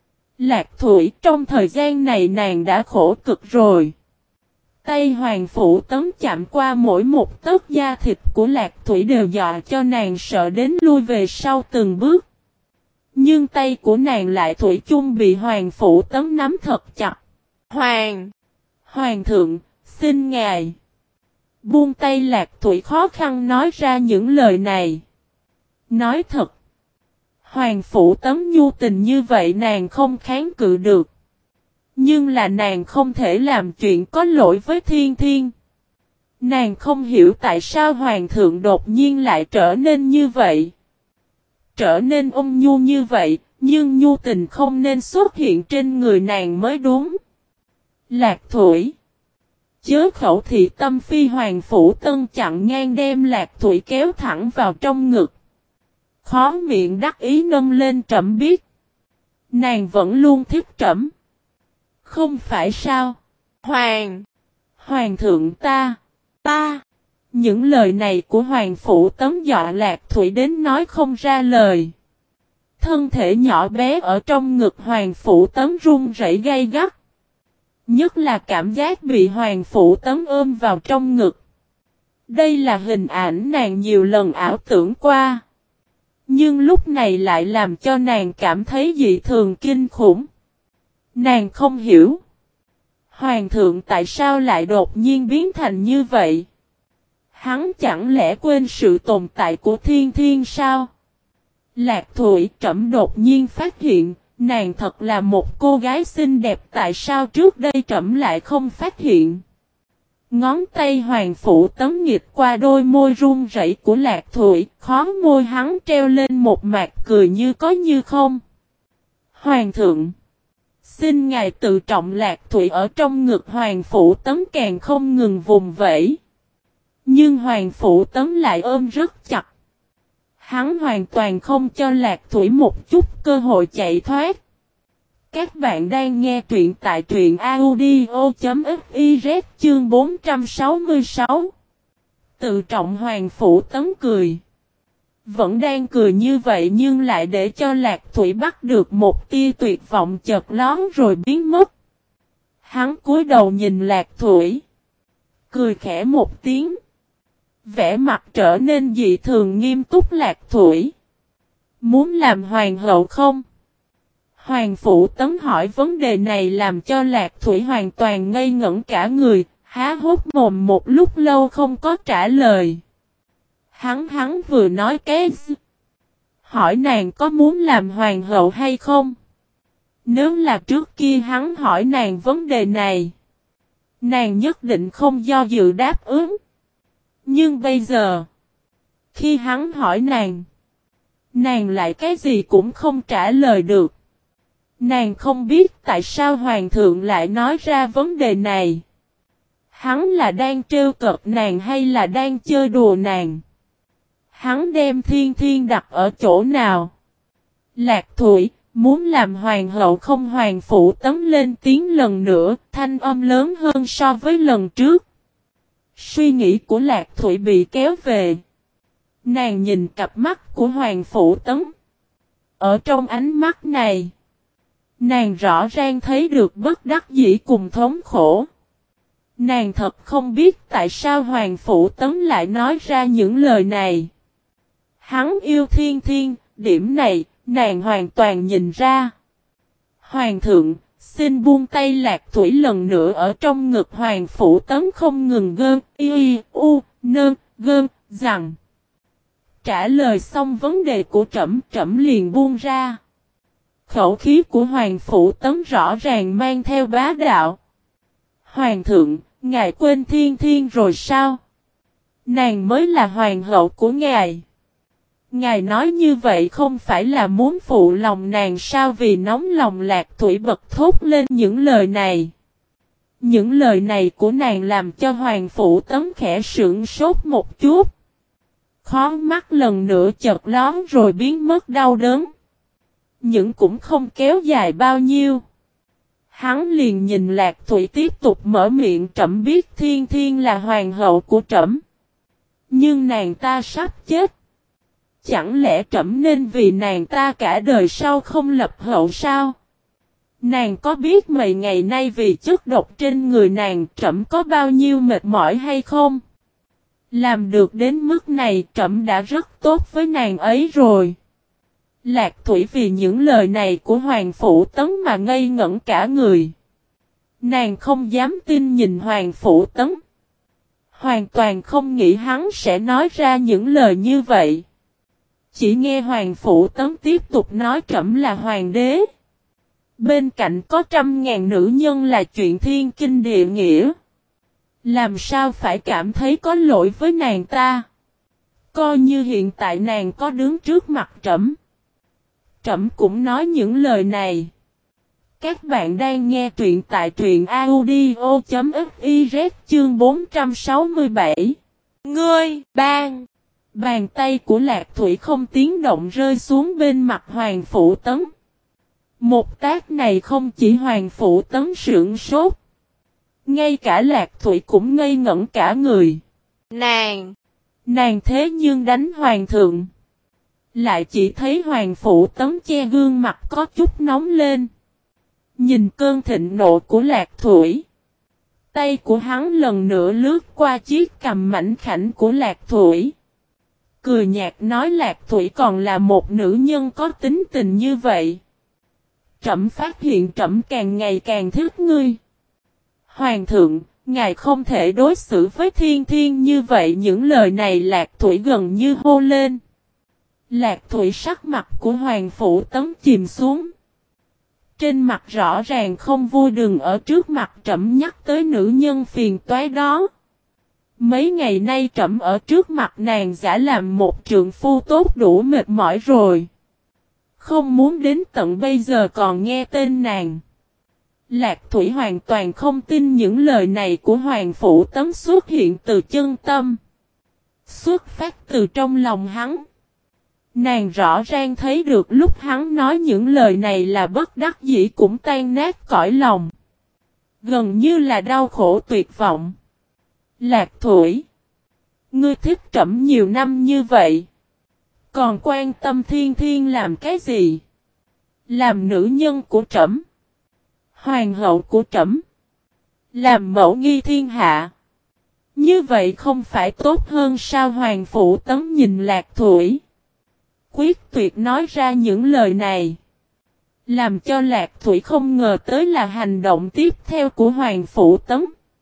[SPEAKER 1] Lạc Thủy trong thời gian này nàng đã khổ cực rồi. Tay Hoàng Phủ Tấn chạm qua mỗi một tấc da thịt của Lạc Thủy đều dọa cho nàng sợ đến lui về sau từng bước. Nhưng tay của nàng lại thủy chung bị Hoàng Phủ Tấn nắm thật chặt. Hoàng! Hoàng thượng, xin ngài! Buông tay Lạc Thủy khó khăn nói ra những lời này. Nói thật. Hoàng Phủ Tấn nhu tình như vậy nàng không kháng cự được. Nhưng là nàng không thể làm chuyện có lỗi với Thiên Thiên. Nàng không hiểu tại sao Hoàng thượng đột nhiên lại trở nên như vậy. Trở nên ôn nhu như vậy, nhưng nhu tình không nên xuất hiện trên người nàng mới đúng. Lạc Thủy. Chớ khẩu thị tâm phi. Hoàng Phủ Tân chặn ngang đem Lạc Thủy kéo thẳng vào trong ngực. Khó miệng đắc ý nâng lên trẫm biết. Nàng vẫn luôn thích trẫm. Không phải sao? Hoàng! Hoàng thượng ta! Ta! Những lời này của Hoàng Phủ Tấn dọa Lạc Thủy đến nói không ra lời. Thân thể nhỏ bé ở trong ngực Hoàng Phủ Tấn run rẩy gay gắt. Nhất là cảm giác bị Hoàng Phủ Tấn ôm vào trong ngực. Đây là hình ảnh nàng nhiều lần ảo tưởng qua. Nhưng lúc này lại làm cho nàng cảm thấy dị thường kinh khủng. Nàng không hiểu. Hoàng thượng tại sao lại đột nhiên biến thành như vậy? Hắn chẳng lẽ quên sự tồn tại của thiên thiên sao? Lạc Thụy Trẫm đột nhiên phát hiện, nàng thật là một cô gái xinh đẹp, tại sao trước đây Trẫm lại không phát hiện? Ngón tay Hoàng Phủ Tấn nghịch qua đôi môi run rẩy của Lạc Thụy, khó môi hắn treo lên một mặt cười như có như không. Hoàng thượng, xin ngài tự trọng. Lạc Thụy ở trong ngực Hoàng Phủ Tấn càng không ngừng vùng vẫy. Nhưng Hoàng Phủ Tấn lại ôm rất chặt. Hắn hoàn toàn không cho Lạc Thụy một chút cơ hội chạy thoát. Các bạn đang nghe truyện tại truyện audio.fiz chương bốn trăm sáu mươi sáu. Tự trọng. Hoàng Phủ Tấn cười. Vẫn đang cười như vậy nhưng lại để cho Lạc Thụy bắt được một tia tuyệt vọng chợt lóe rồi biến mất. Hắn cúi đầu nhìn Lạc Thụy. Cười khẽ một tiếng. Vẻ mặt trở nên dị thường nghiêm túc. Lạc Thụy, muốn làm hoàng hậu không? Hoàng Phủ Tấn hỏi vấn đề này làm cho Lạc Thụy hoàn toàn ngây ngẩn cả người, há hốc mồm một lúc lâu không có trả lời. Hắn hắn vừa nói cái gì? Hỏi nàng có muốn làm hoàng hậu hay không? Nếu là trước kia hắn hỏi nàng vấn đề này, nàng nhất định không do dự đáp ứng. Nhưng bây giờ, khi hắn hỏi nàng, nàng lại cái gì cũng không trả lời được. Nàng không biết tại sao hoàng thượng lại nói ra vấn đề này. Hắn là đang trêu cợt nàng hay là đang chơi đùa nàng? Hắn đem thiên thiên đặt ở chỗ nào? Lạc Thụy, muốn làm hoàng hậu không? Hoàng Phủ Tấn lên tiếng lần nữa, thanh âm lớn hơn so với lần trước. Suy nghĩ của Lạc Thụy bị kéo về. Nàng nhìn cặp mắt của Hoàng Phủ Tấn. Ở trong ánh mắt này, nàng rõ ràng thấy được bất đắc dĩ cùng thống khổ. Nàng thật không biết tại sao Hoàng Phủ Tấn lại nói ra những lời này. Hắn yêu thiên thiên, điểm này, nàng hoàn toàn nhìn ra. Hoàng thượng, xin buông tay. Lạc Thụy lần nữa ở trong ngực Hoàng Phủ Tấn không ngừng gơn, y, u, nơn, gơn, rằng. Trả lời xong vấn đề của Trẫm, Trẫm liền buông ra. Khẩu khí của Hoàng Phủ Tấn rõ ràng mang theo bá đạo. Hoàng thượng, ngài quên thiên thiên rồi sao? Nàng mới là hoàng hậu của ngài. Ngài nói như vậy không phải là muốn phụ lòng nàng sao? Vì nóng lòng Lạc Thụy bật thốt lên những lời này. Những lời này của nàng làm cho Hoàng Phủ Tấn khẽ sững sốt một chút. Khó mắt lần nữa chợt lón rồi biến mất đau đớn. Nhưng cũng không kéo dài bao nhiêu. Hắn liền nhìn Lạc Thụy tiếp tục mở miệng. Trẫm biết thiên thiên là hoàng hậu của trẫm. Nhưng nàng ta sắp chết. Chẳng lẽ trẫm nên vì nàng ta cả đời sau không lập hậu sao? Nàng có biết mấy ngày nay vì chất độc trên người nàng trẫm có bao nhiêu mệt mỏi hay không? Làm được đến mức này trẫm đã rất tốt với nàng ấy rồi. Lạc Thụy vì những lời này của Hoàng Phủ Tấn mà ngây ngẩn cả người. Nàng không dám tin nhìn Hoàng Phủ Tấn. Hoàn toàn không nghĩ hắn sẽ nói ra những lời như vậy. Chỉ nghe Hoàng Phủ Tấn tiếp tục nói trẫm là hoàng đế. Bên cạnh có trăm ngàn nữ nhân là chuyện thiên kinh địa nghĩa. Làm sao phải cảm thấy có lỗi với nàng ta? Coi như hiện tại nàng có đứng trước mặt trẫm. Trẫm cũng nói những lời này. Các bạn đang nghe truyện tại truyện audio.fiz chương bốn trăm sáu mươi bảy. Ngươi, bang! Bàn tay của Lạc Thụy không tiếng động rơi xuống bên mặt Hoàng Phủ Tấn. Một tác này không chỉ Hoàng Phủ Tấn sững sốt. Ngay cả Lạc Thụy cũng ngây ngẩn cả người. Nàng! Nàng thế nhưng đánh Hoàng thượng. Lại chỉ thấy Hoàng Phủ Tấn che gương mặt có chút nóng lên. Nhìn cơn thịnh nộ của Lạc Thụy. Tay của hắn lần nữa lướt qua chiếc cằm mảnh khảnh của Lạc Thụy. cười nhạt nói Lạc Thủy còn là một nữ nhân có tính tình như vậy. Trẫm phát hiện trẫm càng ngày càng thích ngươi. Hoàng thượng, ngài không thể đối xử với Thiên Thiên như vậy. Những lời này Lạc Thủy gần như hô lên. Lạc Thủy sắc mặt của Hoàng Phủ Tấn chìm xuống. Trên mặt rõ ràng không vui, đừng ở trước mặt trẫm nhắc tới nữ nhân phiền toái đó. Mấy ngày nay trẫm ở trước mặt nàng giả làm một trượng phu tốt đủ mệt mỏi rồi. Không muốn đến tận bây giờ còn nghe tên nàng. Lạc Thủy hoàn toàn không tin những lời này của Hoàng Phủ Tấn xuất hiện từ chân tâm. Xuất phát từ trong lòng hắn. Nàng rõ ràng thấy được lúc hắn nói những lời này là bất đắc dĩ cũng tan nát cõi lòng. Gần như là đau khổ tuyệt vọng. Lạc Thủy, ngươi thích trẫm nhiều năm như vậy. Còn quan tâm Thiên Thiên làm cái gì? Làm nữ nhân của trẫm, hoàng hậu của trẫm, làm mẫu nghi thiên hạ. Như vậy không phải tốt hơn sao? Hoàng Phủ Tấn nhìn Lạc Thủy, quyết tuyệt nói ra những lời này. Làm cho Lạc Thủy không ngờ tới là hành động tiếp theo của Hoàng Phủ Tấn.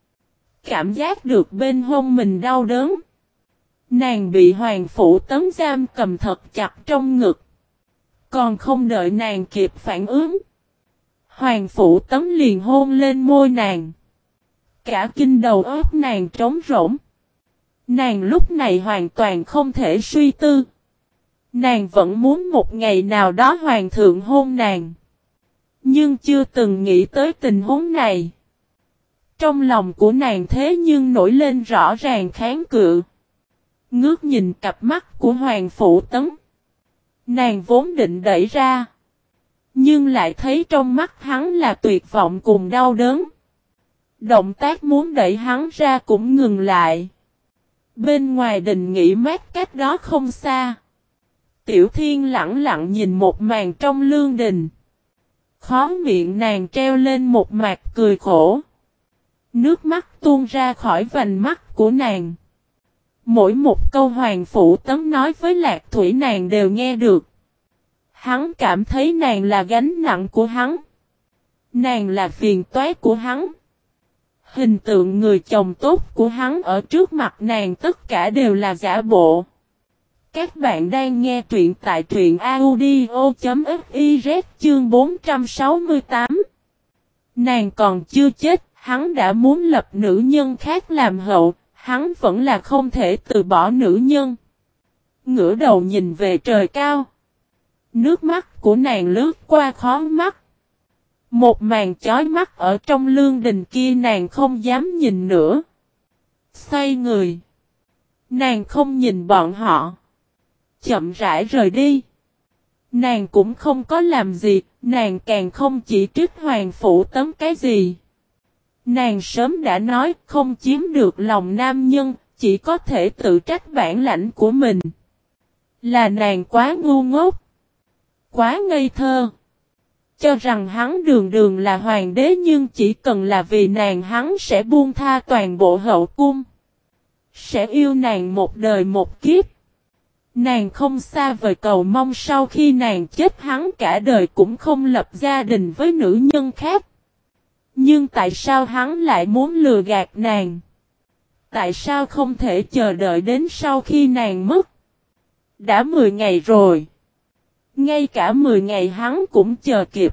[SPEAKER 1] Cảm giác được bên hông mình đau đớn. Nàng bị Hoàng Phủ Tấn giam cầm thật chặt trong ngực. Còn không đợi nàng kịp phản ứng, Hoàng Phủ Tấn liền hôn lên môi nàng. Cả kinh đầu óc nàng trống rỗng. Nàng lúc này hoàn toàn không thể suy tư. Nàng vẫn muốn một ngày nào đó hoàng thượng hôn nàng. Nhưng chưa từng nghĩ tới tình huống này. Trong lòng của nàng thế nhưng nổi lên rõ ràng kháng cự. Ngước nhìn cặp mắt của Hoàng Phủ Tấn. Nàng vốn định đẩy ra. Nhưng lại thấy trong mắt hắn là tuyệt vọng cùng đau đớn. Động tác muốn đẩy hắn ra cũng ngừng lại. Bên ngoài đình nghỉ mát cách đó không xa. Tiểu Thiên lặng lặng nhìn một màn trong lương đình. Khóe miệng nàng treo lên một mặt cười khổ. Nước mắt tuôn ra khỏi vành mắt của nàng. Mỗi một câu Hoàng Phủ Tấn nói với Lạc Thủy nàng đều nghe được. Hắn cảm thấy nàng là gánh nặng của hắn. Nàng là phiền toái của hắn. Hình tượng người chồng tốt của hắn ở trước mặt nàng tất cả đều là giả bộ. Các bạn đang nghe truyện tại truyện audio.fiz chương bốn trăm sáu mươi tám. Nàng còn chưa chết, hắn đã muốn lập nữ nhân khác làm hậu, hắn vẫn là không thể từ bỏ nữ nhân. Ngửa đầu nhìn về trời cao. Nước mắt của nàng lướt qua khóe mắt. Một màn chói mắt ở trong lương đình kia nàng không dám nhìn nữa. Xoay người. Nàng không nhìn bọn họ. Chậm rãi rời đi. Nàng cũng không có làm gì, nàng càng không chỉ trích Hoàng Phủ Tấn cái gì. Nàng sớm đã nói không chiếm được lòng nam nhân, chỉ có thể tự trách bản lãnh của mình. Là nàng quá ngu ngốc. Quá ngây thơ. Cho rằng hắn đường đường là hoàng đế nhưng chỉ cần là vì nàng hắn sẽ buông tha toàn bộ hậu cung. Sẽ yêu nàng một đời một kiếp. Nàng không xa vời cầu mong sau khi nàng chết hắn cả đời cũng không lập gia đình với nữ nhân khác. Nhưng tại sao hắn lại muốn lừa gạt nàng? Tại sao không thể chờ đợi đến sau khi nàng mất? Đã mười ngày rồi. Ngay cả mười ngày hắn cũng chờ kịp.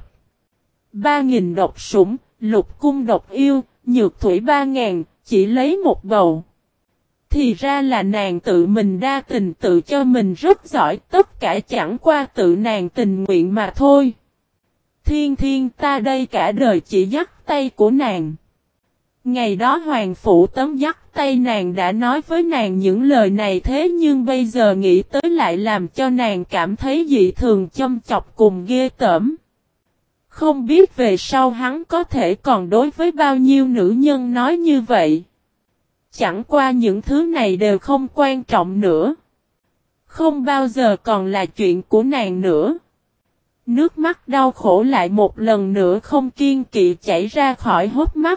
[SPEAKER 1] Ba nghìn độc sủng, lục cung độc yêu, nhược thủy ba ngàn, chỉ lấy một bầu. Thì ra là nàng tự mình đa tình tự cho mình rất giỏi, tất cả chẳng qua tự nàng tình nguyện mà thôi. Thiên Thiên ta đây cả đời chỉ dắt tay của nàng. Ngày đó Hoàng Phủ Tấn dắt tay nàng đã nói với nàng những lời này, thế nhưng bây giờ nghĩ tới lại làm cho nàng cảm thấy dị thường châm chọc cùng ghê tởm. Không biết về sau hắn có thể còn đối với bao nhiêu nữ nhân nói như vậy. Chẳng qua những thứ này đều không quan trọng nữa. Không bao giờ còn là chuyện của nàng nữa. Nước mắt đau khổ lại một lần nữa không kiên kỵ chảy ra khỏi hốc mắt.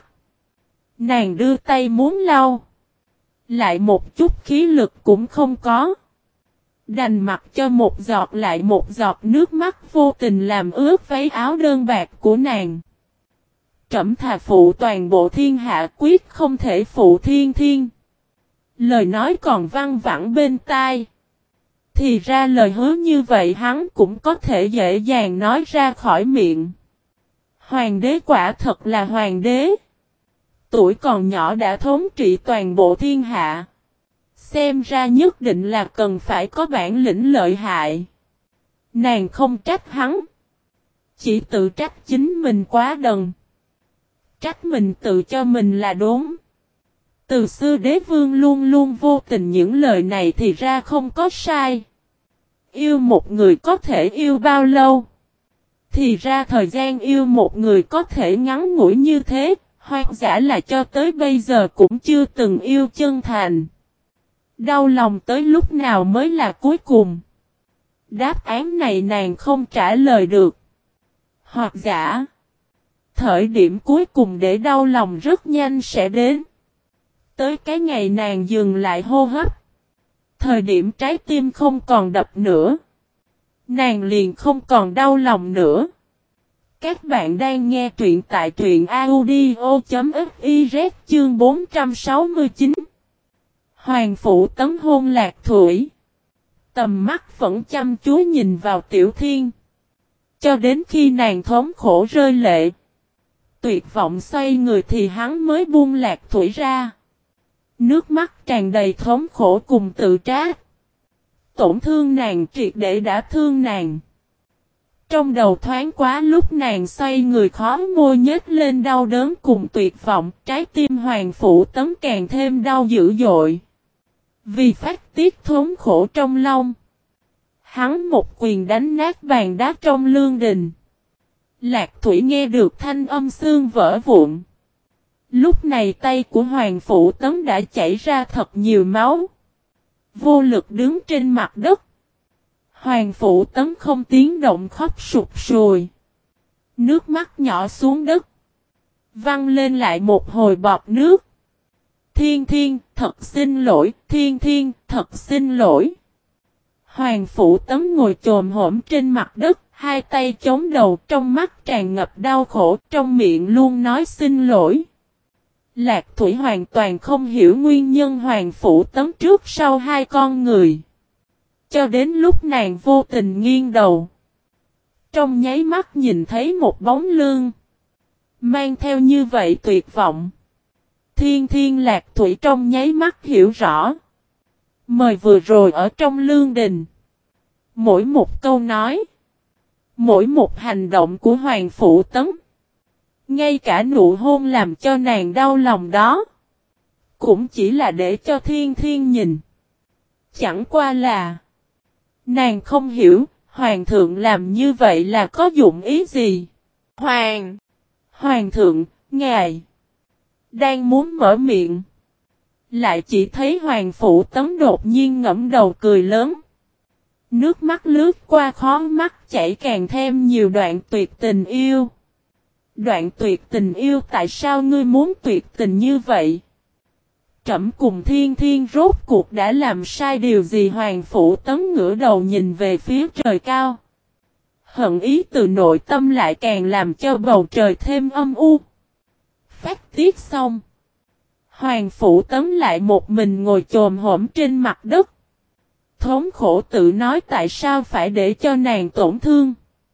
[SPEAKER 1] Nàng đưa tay muốn lau. Lại một chút khí lực cũng không có. Đành mặc cho một giọt lại một giọt nước mắt vô tình làm ướt váy áo đơn bạc của nàng. Trẫm thà phụ toàn bộ thiên hạ quyết không thể phụ Thiên Thiên. Lời nói còn văng vẳng bên tai. Thì ra lời hứa như vậy hắn cũng có thể dễ dàng nói ra khỏi miệng. Hoàng đế quả thật là hoàng đế. Tuổi còn nhỏ đã thống trị toàn bộ thiên hạ. Xem ra nhất định là cần phải có bản lĩnh lợi hại. Nàng không trách hắn. Chỉ tự trách chính mình quá đần. Trách mình tự cho mình là đúng. Từ xưa đế vương luôn luôn vô tình những lời này thì ra không có sai. Yêu một người có thể yêu bao lâu? Thì ra thời gian yêu một người có thể ngắn ngủi như thế, hoặc giả là cho tới bây giờ cũng chưa từng yêu chân thành. Đau lòng tới lúc nào mới là cuối cùng? Đáp án này nàng không trả lời được. Hoặc giả, thời điểm cuối cùng để đau lòng rất nhanh sẽ đến. Tới cái ngày nàng dừng lại hô hấp. Thời điểm trái tim không còn đập nữa. Nàng liền không còn đau lòng nữa. Các bạn đang nghe truyện tại truyện audio.fiz chương bốn trăm sáu mươi chín. Hoàng phủ tấn hôn Lạc Thủy. Tầm mắt vẫn chăm chú nhìn vào Tiểu Thiên. Cho đến khi nàng thống khổ rơi lệ. Tuyệt vọng xoay người thì hắn mới buông Lạc Thủy ra. Nước mắt tràn đầy thống khổ cùng tự trách. Tổn thương nàng triệt để đã thương nàng. Trong đầu thoáng quá lúc nàng xoay người khó môi nhếch lên đau đớn cùng tuyệt vọng. Trái tim Hoàng phủ tấn càng thêm đau dữ dội. Vì phát tiết thống khổ trong lòng. Hắn một quyền đánh nát bàn đá trong lương đình. Lạc Thủy nghe được thanh âm xương vỡ vụn. Lúc này tay của Hoàng phủ tấn đã chảy ra thật nhiều máu. Vô lực đứng trên mặt đất. Hoàng phủ tấn không tiếng động khóc sụp sùi. Nước mắt nhỏ xuống đất. Văng lên lại một hồi bọt nước. Thiên Thiên, thật xin lỗi, Thiên Thiên, thật xin lỗi. Hoàng phủ tấn ngồi chồm hổm trên mặt đất, hai tay chống đầu, trong mắt tràn ngập đau khổ, trong miệng luôn nói xin lỗi. Lạc Thủy hoàn toàn không hiểu nguyên nhân Hoàng phủ tấn trước sau hai con người. Cho đến lúc nàng vô tình nghiêng đầu. Trong nháy mắt nhìn thấy một bóng lưng. Mang theo như vậy tuyệt vọng. Thiên Thiên Lạc Thủy trong nháy mắt hiểu rõ. Mời vừa rồi ở trong lương đình. Mỗi một câu nói. Mỗi một hành động của Hoàng phủ tấn. Ngay cả nụ hôn làm cho nàng đau lòng đó. Cũng chỉ là để cho Thiên Thiên nhìn. Chẳng qua là. Nàng không hiểu. Hoàng thượng làm như vậy là có dụng ý gì? Hoàng. Hoàng thượng. Ngài. Đang muốn mở miệng. Lại chỉ thấy Hoàng phủ tấn đột nhiên ngẫm đầu cười lớn. Nước mắt lướt qua khóe mắt chảy càng thêm nhiều đoạn tuyệt tình yêu. Đoạn tuyệt tình yêu tại sao ngươi muốn tuyệt tình như vậy? Trẫm cùng Thiên Thiên rốt cuộc đã làm sai điều gì? Hoàng phủ tấn ngửa đầu nhìn về phía trời cao. Hận ý từ nội tâm lại càng làm cho bầu trời thêm âm u. Phát tiết xong. Hoàng phủ tấn lại một mình ngồi chồm hổm trên mặt đất. Thống khổ tự nói tại sao phải để cho nàng tổn thương.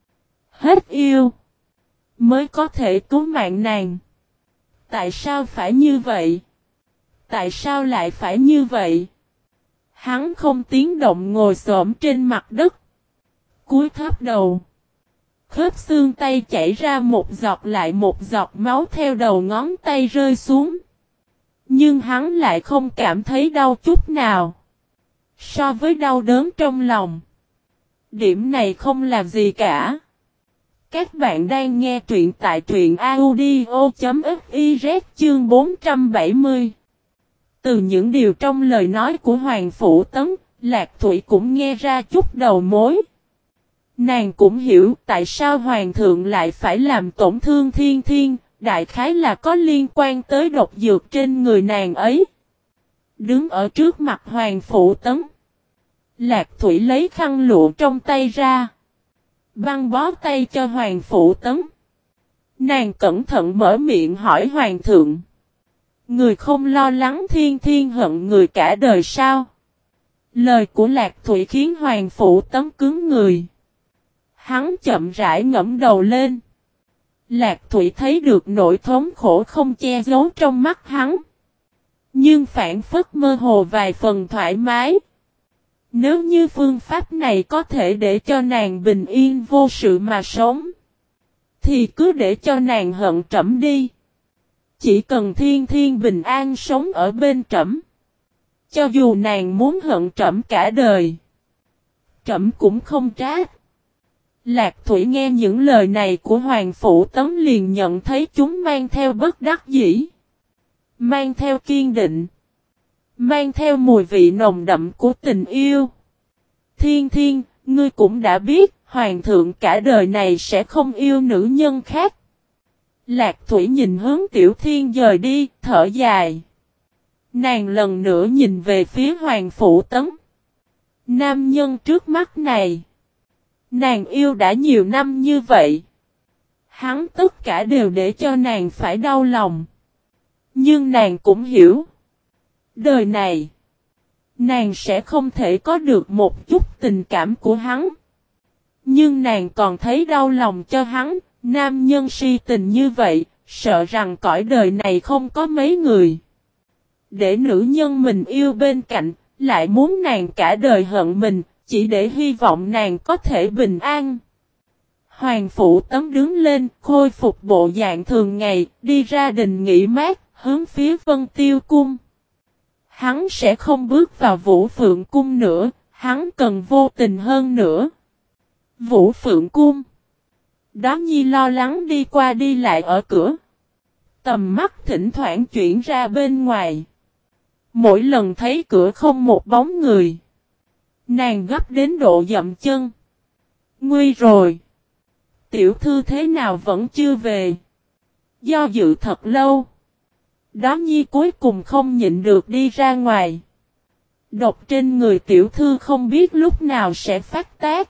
[SPEAKER 1] Hết yêu. Mới có thể cứu mạng nàng. Tại sao phải như vậy? Tại sao lại phải như vậy? Hắn không tiếng động ngồi xổm trên mặt đất. Cúi thấp đầu. Khớp xương tay chảy ra một giọt lại một giọt máu theo đầu ngón tay rơi xuống. Nhưng hắn lại không cảm thấy đau chút nào. So với đau đớn trong lòng. Điểm này không làm gì cả. Các bạn đang nghe truyện tại truyện audio.fiz chương bốn trăm bảy mươi. Từ những điều trong lời nói của Hoàng phủ tấn, Lạc Thủy cũng nghe ra chút đầu mối. Nàng cũng hiểu tại sao Hoàng thượng lại phải làm tổn thương Thiên Thiên, đại khái là có liên quan tới độc dược trên người nàng ấy. Đứng ở trước mặt Hoàng phủ tấn. Lạc Thủy lấy khăn lụa trong tay ra. Băng bó tay cho Hoàng Phụ Tấn. Nàng cẩn thận mở miệng hỏi Hoàng thượng. Người không lo lắng Thiên Thiên hận người cả đời sao? Lời của Lạc Thủy khiến Hoàng Phụ Tấn cứng người. Hắn chậm rãi ngẫm đầu lên. Lạc Thủy thấy được nỗi thống khổ không che giấu trong mắt hắn. Nhưng phản phất mơ hồ vài phần thoải mái. Nếu như phương pháp này có thể để cho nàng bình yên vô sự mà sống, thì cứ để cho nàng hận trẫm đi. Chỉ cần Thiên Thiên bình an sống ở bên trẫm. Cho dù nàng muốn hận trẫm cả đời, trẫm cũng không trách. Lạc Thủy nghe những lời này của Hoàng Phụ Tấn liền nhận thấy chúng mang theo bất đắc dĩ, mang theo kiên định, mang theo mùi vị nồng đậm của tình yêu. Thiên Thiên, ngươi cũng đã biết, Hoàng thượng cả đời này sẽ không yêu nữ nhân khác. Lạc Thủy nhìn hướng Tiểu Thiên dời đi, thở dài. Nàng lần nữa nhìn về phía Hoàng Phụ Tấn. Nam nhân trước mắt này, nàng yêu đã nhiều năm như vậy. Hắn tất cả đều để cho nàng phải đau lòng. Nhưng nàng cũng hiểu. Đời này, nàng sẽ không thể có được một chút tình cảm của hắn. Nhưng nàng còn thấy đau lòng cho hắn. Nam nhân si tình như vậy, sợ rằng cõi đời này không có mấy người. Để nữ nhân mình yêu bên cạnh, lại muốn nàng cả đời hận mình, chỉ để hy vọng nàng có thể bình an. Hoàng Phụ Tấn đứng lên, khôi phục bộ dạng thường ngày, đi ra đình nghỉ mát, hướng phía Vân Tiêu Cung. Hắn sẽ không bước vào Vũ Phượng Cung nữa, hắn cần vô tình hơn nữa. Vũ Phượng Cung. Đó Nhi lo lắng đi qua đi lại ở cửa. Tầm mắt thỉnh thoảng chuyển ra bên ngoài. Mỗi lần thấy cửa không một bóng người, nàng gấp đến độ dậm chân. Nguy rồi. Tiểu thư thế nào vẫn chưa về? Do dự thật lâu. Đó Nhi cuối cùng không nhịn được đi ra ngoài. Độc trên người tiểu thư không biết lúc nào sẽ phát tác.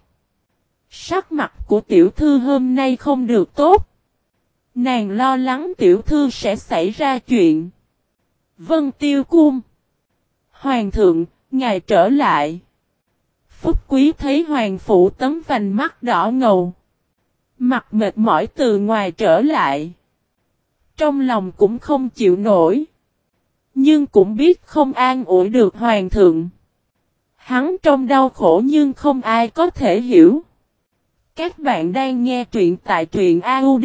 [SPEAKER 1] Sắc mặt của tiểu thư hôm nay không được tốt. Nàng lo lắng tiểu thư sẽ xảy ra chuyện. Vân Tiêu Cung. Hoàng thượng, ngài trở lại. Phúc Quý thấy Hoàng Phụ Tấn vành mắt đỏ ngầu. Mặt mệt mỏi từ ngoài trở lại. Trong lòng cũng không chịu nổi. Nhưng cũng biết không an ủi được Hoàng thượng. Hắn trong đau khổ nhưng không ai có thể hiểu. Các bạn đang nghe truyện tại truyện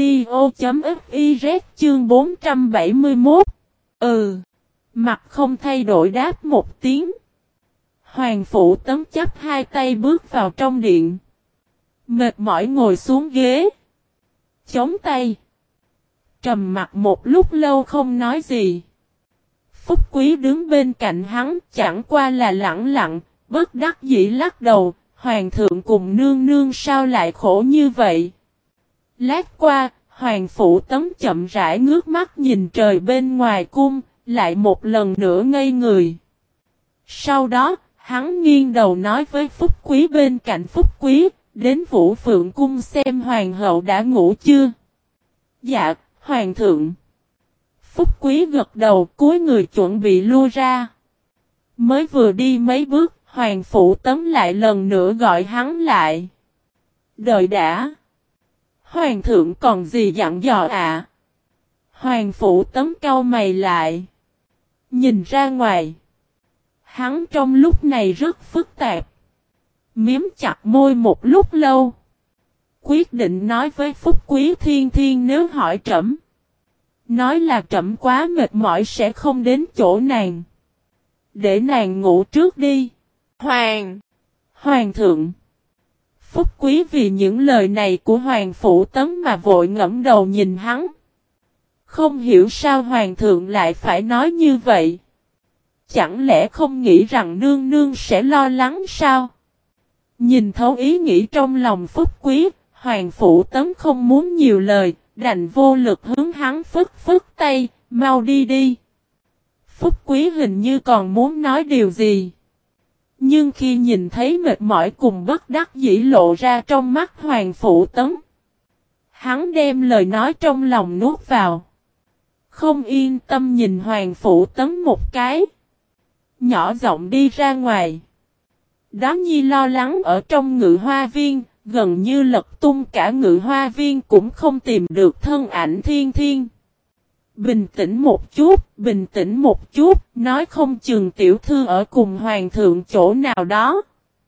[SPEAKER 1] audio.fiz chương bốn trăm bảy mươi mốt. Ừ. Mặt không thay đổi đáp một tiếng. Hoàng Phụ Tấn chắp hai tay bước vào trong điện. Mệt mỏi ngồi xuống ghế. Chống tay. Trầm mặt một lúc lâu không nói gì. Phúc Quý đứng bên cạnh hắn chẳng qua là lặng lặng, bất đắc dĩ lắc đầu. Hoàng thượng cùng nương nương sao lại khổ như vậy? Lát qua, Hoàng Phụ Tấn chậm rãi ngước mắt nhìn trời bên ngoài cung, lại một lần nữa ngây người. Sau đó, hắn nghiêng đầu nói với Phúc Quý bên cạnh Phúc Quý, đến Vũ Phượng Cung xem Hoàng hậu đã ngủ chưa? Dạ, Hoàng thượng. Phúc Quý gật đầu cúi người chuẩn bị lui ra. Mới vừa đi mấy bước, Hoàng Phụ Tấn lại lần nữa gọi hắn lại. Đợi đã. Hoàng thượng còn gì dặn dò ạ? À? Hoàng Phụ Tấn cau mày lại. Nhìn ra ngoài. Hắn trong lúc này rất phức tạp. Miếm chặt môi một lúc lâu. Quyết định nói với Phúc Quý Thiên Thiên nếu hỏi trẫm. Nói là trẫm quá mệt mỏi sẽ không đến chỗ nàng. Để nàng ngủ trước đi. Hoàng! Hoàng thượng! Phúc Quý vì những lời này của Hoàng Phụ Tấn mà vội ngẫm đầu nhìn hắn. Không hiểu sao Hoàng thượng lại phải nói như vậy. Chẳng lẽ không nghĩ rằng nương nương sẽ lo lắng sao? Nhìn thấu ý nghĩ trong lòng Phúc Quý, Hoàng Phụ Tấn không muốn nhiều lời, đành vô lực hướng hắn phức phức tay, mau đi đi. Phúc Quý hình như còn muốn nói điều gì. Nhưng khi nhìn thấy mệt mỏi cùng bất đắc dĩ lộ ra trong mắt Hoàng Phủ Tấn, hắn đem lời nói trong lòng nuốt vào. Không yên tâm nhìn Hoàng Phủ Tấn một cái. Nhỏ giọng đi ra ngoài. Đó Nhi lo lắng ở trong ngự hoa viên, gần như lật tung cả ngự hoa viên cũng không tìm được thân ảnh Thiên Thiên. Bình tĩnh một chút, bình tĩnh một chút, nói không chừng tiểu thư ở cùng hoàng thượng chỗ nào đó.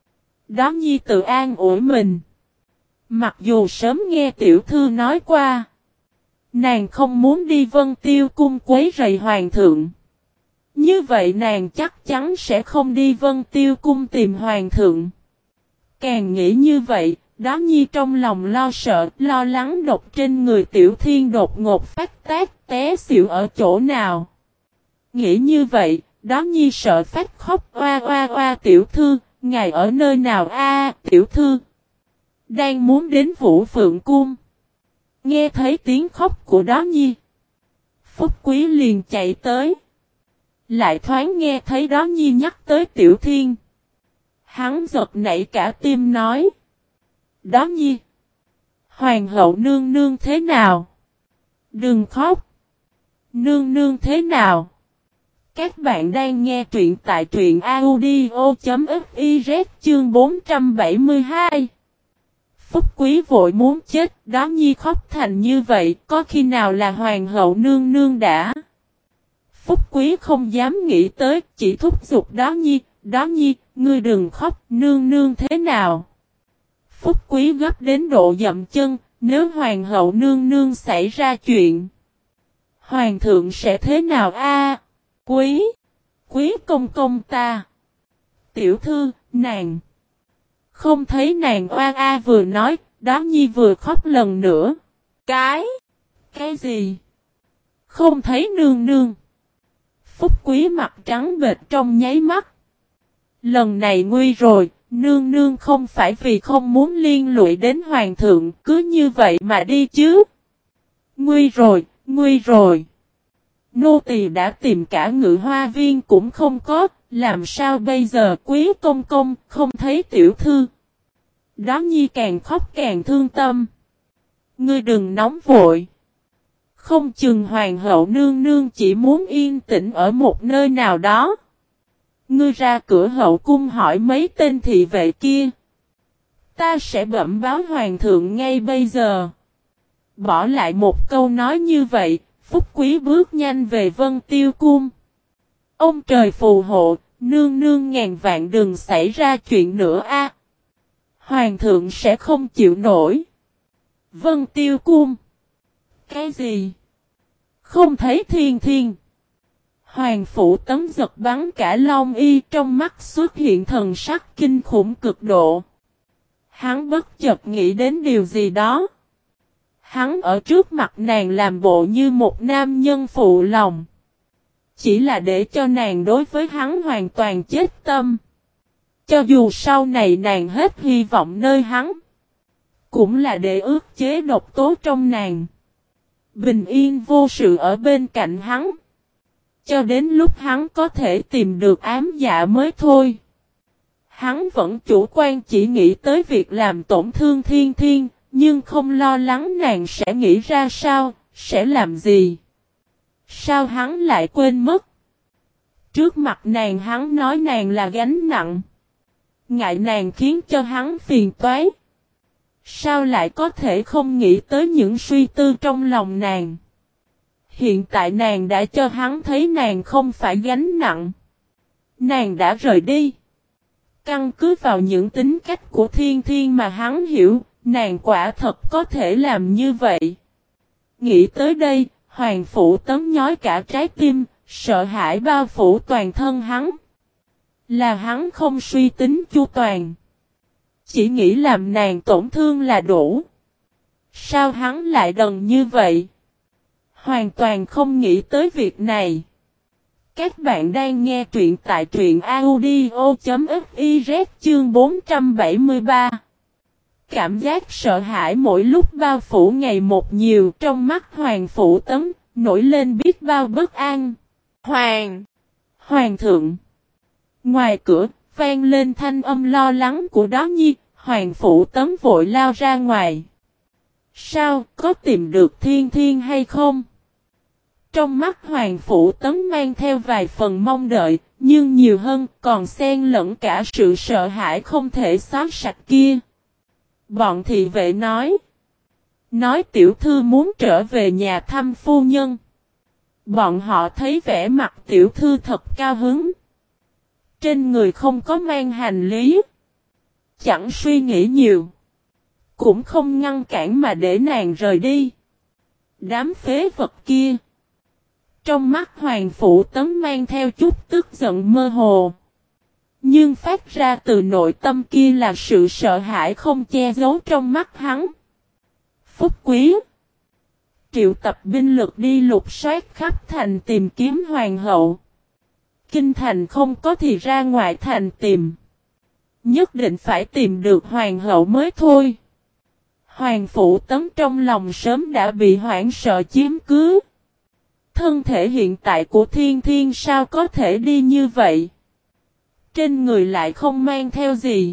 [SPEAKER 1] Đó Nhi tự an ủi mình. Mặc dù sớm nghe tiểu thư nói qua, nàng không muốn đi Vân Tiêu cung quấy rầy hoàng thượng. Như vậy nàng chắc chắn sẽ không đi Vân Tiêu cung tìm hoàng thượng. Càng nghĩ như vậy, Đó Nhi trong lòng lo sợ, lo lắng độc trên người Tiểu Thiên đột ngột phát tác té xỉu ở chỗ nào. Nghĩ như vậy, Đó Nhi sợ phát khóc oa oa oa tiểu thư, ngài ở nơi nào a tiểu thư. Đang muốn đến Vũ Phượng Cung. Nghe thấy tiếng khóc của Đó Nhi. Phúc Quý liền chạy tới. Lại thoáng nghe thấy Đó Nhi nhắc tới Tiểu Thiên. Hắn giật nảy cả tim nói. Đó Nhi. Hoàng hậu nương nương thế nào? Đừng khóc. Nương nương thế nào? Các bạn đang nghe truyện tại truyện audio.fiz chương bốn trăm bảy mươi hai. Phúc Quý vội muốn chết, Đó Nhi khóc thành như vậy, có khi nào là hoàng hậu nương nương đã? Phúc Quý không dám nghĩ tới, chỉ thúc giục Đó Nhi, Đó Nhi, ngươi đừng khóc, nương nương thế nào? Phúc Quý gấp đến độ dậm chân, nếu hoàng hậu nương nương xảy ra chuyện, hoàng thượng sẽ thế nào a? Quý, Quý công công ta. Tiểu thư, nàng. Không thấy nàng oan a vừa nói, Đó Nhi vừa khóc lần nữa. Cái? Cái gì? Không thấy nương nương. Phúc Quý mặt trắng bệch trong nháy mắt. Lần này nguy rồi, nương nương không phải vì không muốn liên lụy đến hoàng thượng, cứ như vậy mà đi chứ. Nguy rồi, nguy rồi. Nô tỳ đã tìm cả ngự hoa viên cũng không có, làm sao bây giờ Quý công công không thấy tiểu thư. Đó Nhi càng khóc càng thương tâm. Ngươi đừng nóng vội. Không chừng hoàng hậu nương nương chỉ muốn yên tĩnh ở một nơi nào đó. Ngươi ra cửa hậu cung hỏi mấy tên thị vệ kia. Ta sẽ bẩm báo hoàng thượng ngay bây giờ. Bỏ lại một câu nói như vậy, Phúc Quý bước nhanh về Vân Tiêu cung. Ông trời phù hộ, nương nương ngàn vạn đừng xảy ra chuyện nữa a. Hoàng thượng sẽ không chịu nổi. Vân Tiêu cung. Cái gì? Không thấy Thiên Thiên. Hoàng Phủ Tấn giật bắn cả lông y, trong mắt xuất hiện thần sắc kinh khủng cực độ. Hắn bất chợt nghĩ đến điều gì đó. Hắn ở trước mặt nàng làm bộ như một nam nhân phụ lòng. Chỉ là để cho nàng đối với hắn hoàn toàn chết tâm. Cho dù sau này nàng hết hy vọng nơi hắn, cũng là để ước chế độc tố trong nàng. Bình yên vô sự ở bên cạnh hắn. Cho đến lúc hắn có thể tìm được ám dạ mới thôi. Hắn vẫn chủ quan chỉ nghĩ tới việc làm tổn thương Thiên Thiên, nhưng không lo lắng nàng sẽ nghĩ ra sao, sẽ làm gì. Sao hắn lại quên mất? Trước mặt nàng hắn nói nàng là gánh nặng. Ngại nàng khiến cho hắn phiền toái. Sao lại có thể không nghĩ tới những suy tư trong lòng nàng? Hiện tại nàng đã cho hắn thấy nàng không phải gánh nặng. Nàng đã rời đi. Căn cứ vào những tính cách của Thiên Thiên mà hắn hiểu, nàng quả thật có thể làm như vậy. Nghĩ tới đây, Hoàng Phủ Tấn nhói cả trái tim, sợ hãi bao phủ toàn thân hắn. Là hắn không suy tính chu toàn. Chỉ nghĩ làm nàng tổn thương là đủ. Sao hắn lại đần như vậy? Hoàn toàn không nghĩ tới việc này. Các bạn đang nghe truyện tại truyện audio.fiz chương bốn trăm bảy mươi ba. Cảm giác sợ hãi mỗi lúc bao phủ ngày một nhiều trong mắt Hoàng Phủ Tấn, nổi lên biết bao bất an. Hoàng! Hoàng thượng! Ngoài cửa, vang lên thanh âm lo lắng của đó nhi, Hoàng Phủ Tấn vội lao ra ngoài. Sao, có tìm được Thiên Thiên hay không? Trong mắt Hoàng Phủ Tấn mang theo vài phần mong đợi, nhưng nhiều hơn còn xen lẫn cả sự sợ hãi không thể xóa sạch kia. Bọn thị vệ nói. Nói tiểu thư muốn trở về nhà thăm phu nhân. Bọn họ thấy vẻ mặt tiểu thư thật cao hứng. Trên người không có mang hành lý. Chẳng suy nghĩ nhiều. Cũng không ngăn cản mà để nàng rời đi. Đám phế vật kia. Trong mắt Hoàng Phủ Tấn mang theo chút tức giận mơ hồ. Nhưng phát ra từ nội tâm kia là sự sợ hãi không che giấu trong mắt hắn. Phúc Quý. Triệu tập binh lực đi lục soát khắp thành tìm kiếm hoàng hậu. Kinh thành không có thì ra ngoại thành tìm. Nhất định phải tìm được hoàng hậu mới thôi. Hoàng Phủ Tấn trong lòng sớm đã bị hoảng sợ chiếm cứ. Thân thể hiện tại của Thiên Thiên sao có thể đi như vậy? Trên người lại không mang theo gì.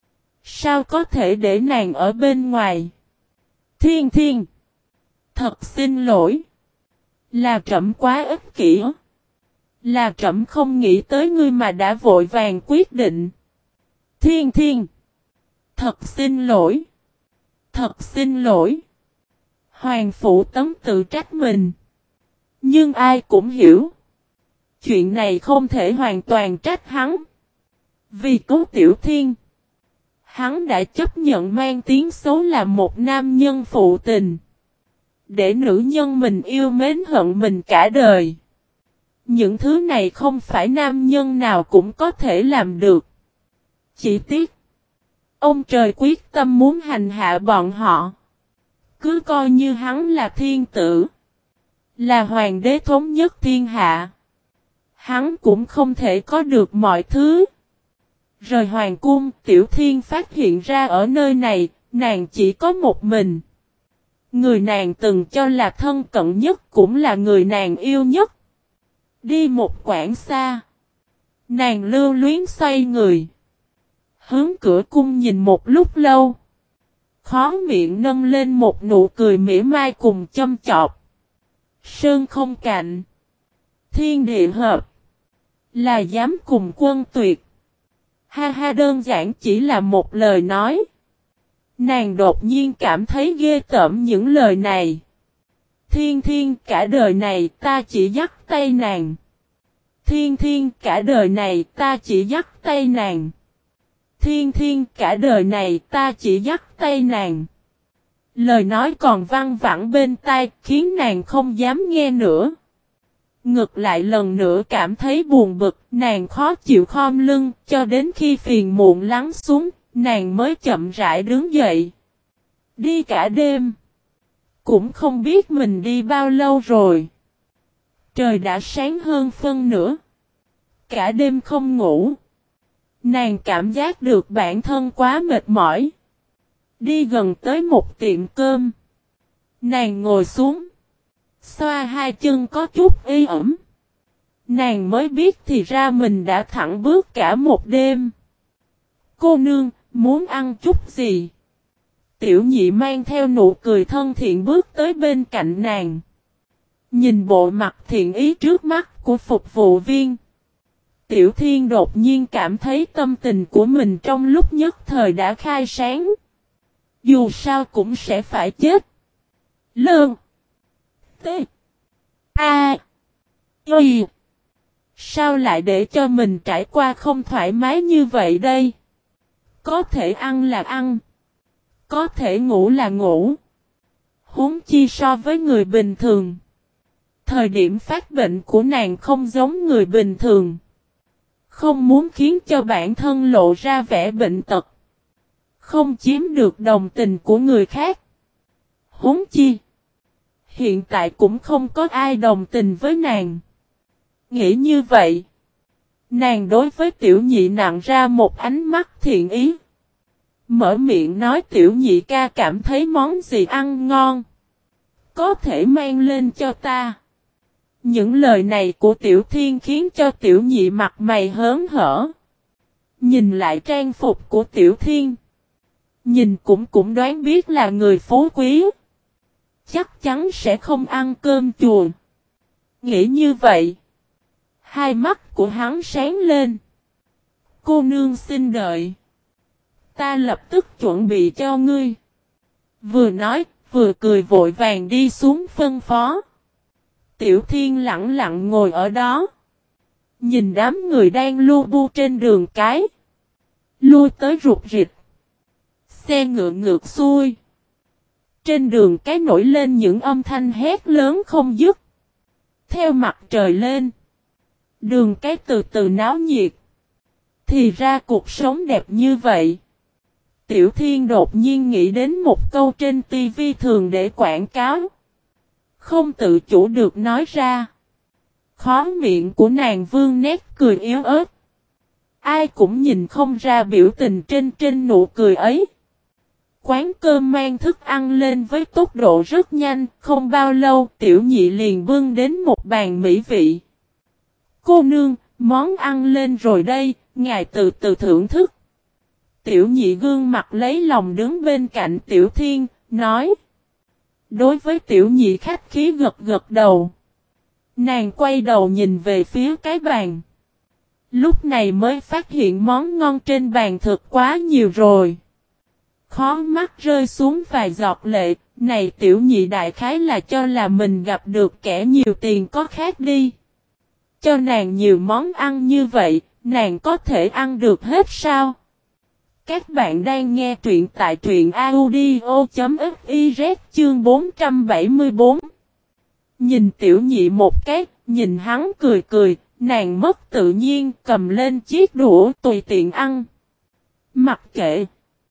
[SPEAKER 1] Sao có thể để nàng ở bên ngoài? Thiên Thiên. Thật xin lỗi. Là trẫm quá ích kỷ. Là trẫm không nghĩ tới ngươi mà đã vội vàng quyết định. Thiên Thiên. Thật xin lỗi. Thật xin lỗi. Hoàng Phủ Tấn tự trách mình. Nhưng ai cũng hiểu. Chuyện này không thể hoàn toàn trách hắn. Vì cứu Tiểu Thiên. Hắn đã chấp nhận mang tiếng xấu là một nam nhân phụ tình. Để nữ nhân mình yêu mến hận mình cả đời. Những thứ này không phải nam nhân nào cũng có thể làm được. Chỉ tiếc. Ông trời quyết tâm muốn hành hạ bọn họ. Cứ coi như hắn là thiên tử. Là hoàng đế thống nhất thiên hạ. Hắn cũng không thể có được mọi thứ. Rời hoàng cung, Tiểu Thiên phát hiện ra ở nơi này, nàng chỉ có một mình. Người nàng từng cho là thân cận nhất cũng là người nàng yêu nhất. Đi một quãng xa. Nàng lưu luyến xoay người. Hướng cửa cung nhìn một lúc lâu. Khó miệng nâng lên một nụ cười mỉa mai cùng châm chọc. Sơn không cạnh. Thiên địa hợp. Là dám cùng quân tuyệt. Ha ha, đơn giản chỉ là một lời nói. Nàng đột nhiên cảm thấy ghê tởm những lời này. Thiên Thiên, cả đời này ta chỉ dắt tay nàng. Thiên Thiên, cả đời này ta chỉ dắt tay nàng. Thiên Thiên, cả đời này ta chỉ dắt tay nàng. Lời nói còn văng vẳng bên tai khiến nàng không dám nghe nữa. Ngược lại lần nữa cảm thấy buồn bực, nàng khó chịu khom lưng, cho đến khi phiền muộn lắng xuống, nàng mới chậm rãi đứng dậy. Đi cả đêm. Cũng không biết mình đi bao lâu rồi. Trời đã sáng hơn phân nửa. Cả đêm không ngủ. Nàng cảm giác được bản thân quá mệt mỏi. Đi gần tới một tiệm cơm. Nàng ngồi xuống. Xoa hai chân có chút y ẩm. Nàng mới biết thì ra mình đã thẳng bước cả một đêm. Cô nương, muốn ăn chút gì? Tiểu nhị mang theo nụ cười thân thiện bước tới bên cạnh nàng. Nhìn bộ mặt thiện ý trước mắt của phục vụ viên. Tiểu Thiên đột nhiên cảm thấy tâm tình của mình trong lúc nhất thời đã khai sáng. Dù sao cũng sẽ phải chết. Lương. T. A. Y. Sao lại để cho mình trải qua không thoải mái như vậy đây? Có thể ăn là ăn. Có thể ngủ là ngủ. Huống chi so với người bình thường. Thời điểm phát bệnh của nàng không giống người bình thường. Không muốn khiến cho bản thân lộ ra vẻ bệnh tật. Không chiếm được đồng tình của người khác. Huống chi. Hiện tại cũng không có ai đồng tình với nàng. Nghĩ như vậy. Nàng đối với tiểu nhị nặng ra một ánh mắt thiện ý. Mở miệng nói tiểu nhị ca cảm thấy món gì ăn ngon. Có thể mang lên cho ta. Những lời này của Tiểu Thiên khiến cho tiểu nhị mặt mày hớn hở. Nhìn lại trang phục của Tiểu Thiên. Nhìn cũng cũng đoán biết là người phú quý. Chắc chắn sẽ không ăn cơm chùa. Nghĩ như vậy. Hai mắt của hắn sáng lên. Cô nương xin đợi. Ta lập tức chuẩn bị cho ngươi. Vừa nói, vừa cười vội vàng đi xuống phân phó. Tiểu Thiên lặng lặng ngồi ở đó. Nhìn đám người đang lu bu trên đường cái. Lui tới rụt rịch. Xe ngựa ngược xuôi. Trên đường cái nổi lên những âm thanh hét lớn không dứt. Theo mặt trời lên. Đường cái từ từ náo nhiệt. Thì ra cuộc sống đẹp như vậy. Tiểu Thiên đột nhiên nghĩ đến một câu trên tivi thường để quảng cáo. Không tự chủ được nói ra. Khóe miệng của nàng vương nét cười yếu ớt. Ai cũng nhìn không ra biểu tình trên trên nụ cười ấy. Quán cơm mang thức ăn lên với tốc độ rất nhanh, không bao lâu Tiểu Nhị liền bưng đến một bàn mỹ vị. Cô nương, món ăn lên rồi đây, ngài từ từ thưởng thức. Tiểu Nhị gương mặt lấy lòng đứng bên cạnh Tiểu Thiên, nói. Đối với Tiểu Nhị khách khí gật gật đầu. Nàng quay đầu nhìn về phía cái bàn. Lúc này mới phát hiện món ngon trên bàn thực quá nhiều rồi. Khó mắt rơi xuống vài giọt lệ, này Tiểu Nhị đại khái là cho là mình gặp được kẻ nhiều tiền có khác đi. Cho nàng nhiều món ăn như vậy, nàng có thể ăn được hết sao? Các bạn đang nghe truyện tại truyện audio chấm fiz chương bốn trăm bảy mươi tư. Nhìn Tiểu Nhị một cái, nhìn hắn cười cười, nàng mất tự nhiên cầm lên chiếc đũa tùy tiện ăn. Mặc kệ.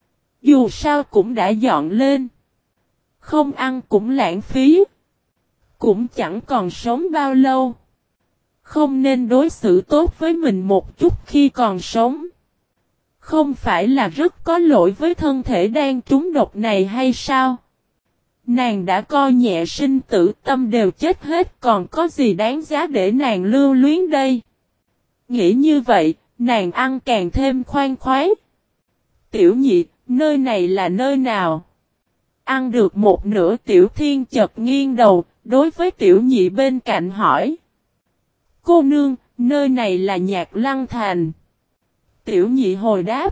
[SPEAKER 1] Dù sao cũng đã dọn lên. Không ăn cũng lãng phí. Cũng chẳng còn sống bao lâu. Không nên đối xử tốt với mình một chút khi còn sống. Không phải là rất có lỗi với thân thể đang trúng độc này hay sao? Nàng đã coi nhẹ sinh tử tâm đều chết hết còn có gì đáng giá để nàng lưu luyến đây? Nghĩ như vậy, nàng ăn càng thêm khoan khoái. Tiểu Nhị, nơi này là nơi nào? Ăn được một nửa Tiểu Thiên chợt nghiêng đầu, đối với Tiểu Nhị bên cạnh hỏi. Cô nương, nơi này là Nhạc Lăng Thành. Tiểu Nhị hồi đáp.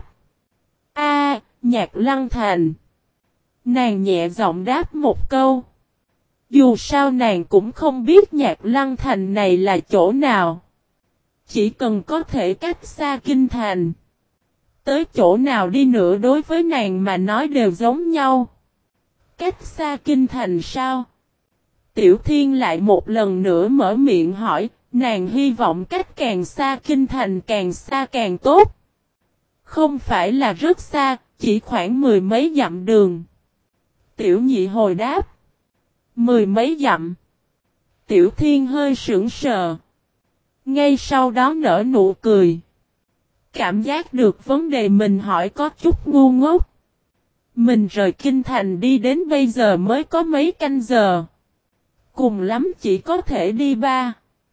[SPEAKER 1] A, Nhạc Lăng Thành. Nàng nhẹ giọng đáp một câu. Dù sao nàng cũng không biết Nhạc Lăng Thành này là chỗ nào. Chỉ cần có thể cách xa kinh thành. Tới chỗ nào đi nữa đối với nàng mà nói đều giống nhau. Cách xa kinh thành sao? Tiểu Thiên lại một lần nữa mở miệng hỏi, nàng hy vọng cách càng xa kinh thành càng xa càng tốt. Không phải là rất xa, chỉ khoảng mười mấy dặm đường. Tiểu Nhị hồi đáp. Mười mấy dặm. Tiểu Thiên hơi sững sờ. Ngay sau đó nở nụ cười. Cảm giác được vấn đề mình hỏi có chút ngu ngốc. Mình rời kinh thành đi đến bây giờ mới có mấy canh giờ. Cùng lắm chỉ có thể đi ba.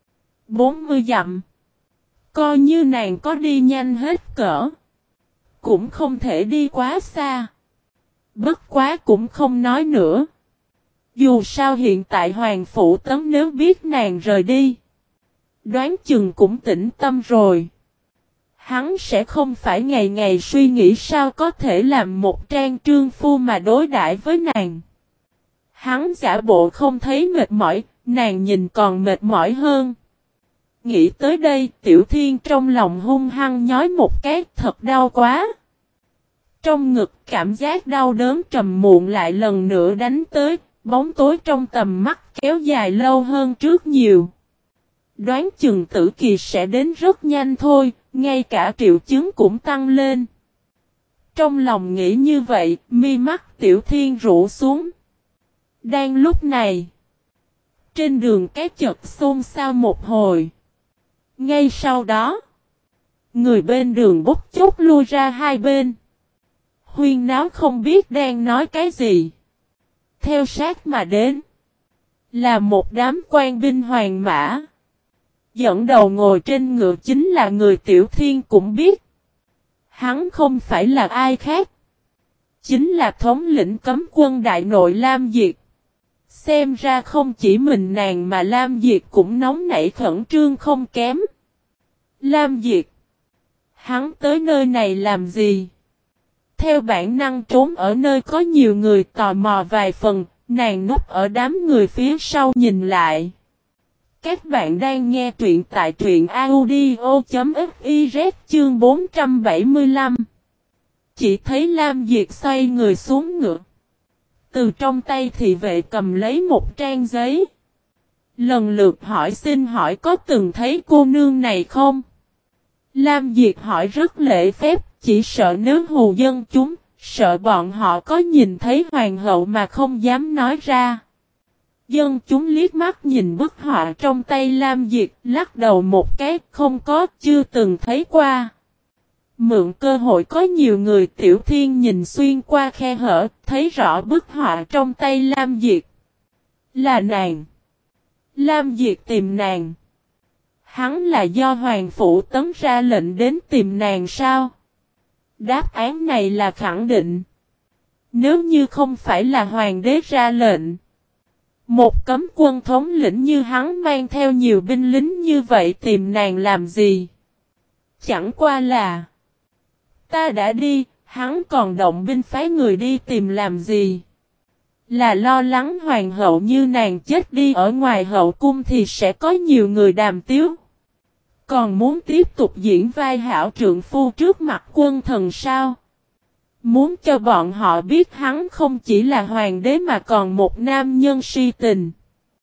[SPEAKER 1] Bốn mươi dặm. Coi như nàng có đi nhanh hết cỡ. Cũng không thể đi quá xa. Bất quá cũng không nói nữa. Dù sao hiện tại Hoàng Phủ Tấn nếu biết nàng rời đi. Đoán chừng cũng tĩnh tâm rồi. Hắn sẽ không phải ngày ngày suy nghĩ sao có thể làm một trang trương phu mà đối đãi với nàng. Hắn giả bộ không thấy mệt mỏi, nàng nhìn còn mệt mỏi hơn. Nghĩ tới đây, Tiểu Thiên trong lòng hung hăng nhói một cái, thật đau quá. Trong ngực cảm giác đau đớn trầm muộn lại lần nữa đánh tới, bóng tối trong tầm mắt kéo dài lâu hơn trước nhiều. Đoán chừng tử kỳ sẽ đến rất nhanh thôi, ngay cả triệu chứng cũng tăng lên. Trong lòng nghĩ như vậy, mi mắt Tiểu Thiên rũ xuống. Đang lúc này, trên đường cái chợt xôn xao một hồi. Ngay sau đó, người bên đường bốc chốc lui ra hai bên. Huyên náo không biết đang nói cái gì. Theo sát mà đến, là một đám quan binh hoàng mã. Dẫn đầu ngồi trên ngựa chính là người Tiểu Thiên cũng biết. Hắn không phải là ai khác. Chính là thống lĩnh cấm quân đại nội Lam Diệt. Xem ra không chỉ mình nàng mà Lam Diệt cũng nóng nảy khẩn trương không kém. Lam Diệt. Hắn tới nơi này làm gì? Theo bản năng trốn ở nơi có nhiều người tò mò vài phần, nàng núp ở đám người phía sau nhìn lại. Các bạn đang nghe truyện tại truyện audio chấm fiz chương bốn trăm bảy mươi lăm. Chỉ thấy Lam Diệt xoay người xuống ngựa. Từ trong tay thị vệ cầm lấy một trang giấy. Lần lượt hỏi xin hỏi có từng thấy cô nương này không? Lam Diệt hỏi rất lễ phép, chỉ sợ nếu hù dân chúng, sợ bọn họ có nhìn thấy hoàng hậu mà không dám nói ra. Dân chúng liếc mắt nhìn bức họa trong tay Lam Diệt, lắc đầu một cái, không có, chưa từng thấy qua. Mượn cơ hội có nhiều người Tiểu Thiên nhìn xuyên qua khe hở, thấy rõ bức họa trong tay Lam Diệt. Là nàng. Lam Diệt tìm nàng. Hắn là do Hoàng Phủ Tấn ra lệnh đến tìm nàng sao? Đáp án này là khẳng định. Nếu như không phải là Hoàng đế ra lệnh. Một cấm quân thống lĩnh như hắn mang theo nhiều binh lính như vậy tìm nàng làm gì? Chẳng qua là ta đã đi, hắn còn động binh phái người đi tìm làm gì? Là lo lắng hoàng hậu như nàng chết đi ở ngoài hậu cung thì sẽ có nhiều người đàm tiếu. Còn muốn tiếp tục diễn vai hảo trượng phu trước mặt quân thần sao? Muốn cho bọn họ biết hắn không chỉ là hoàng đế mà còn một nam nhân si tình.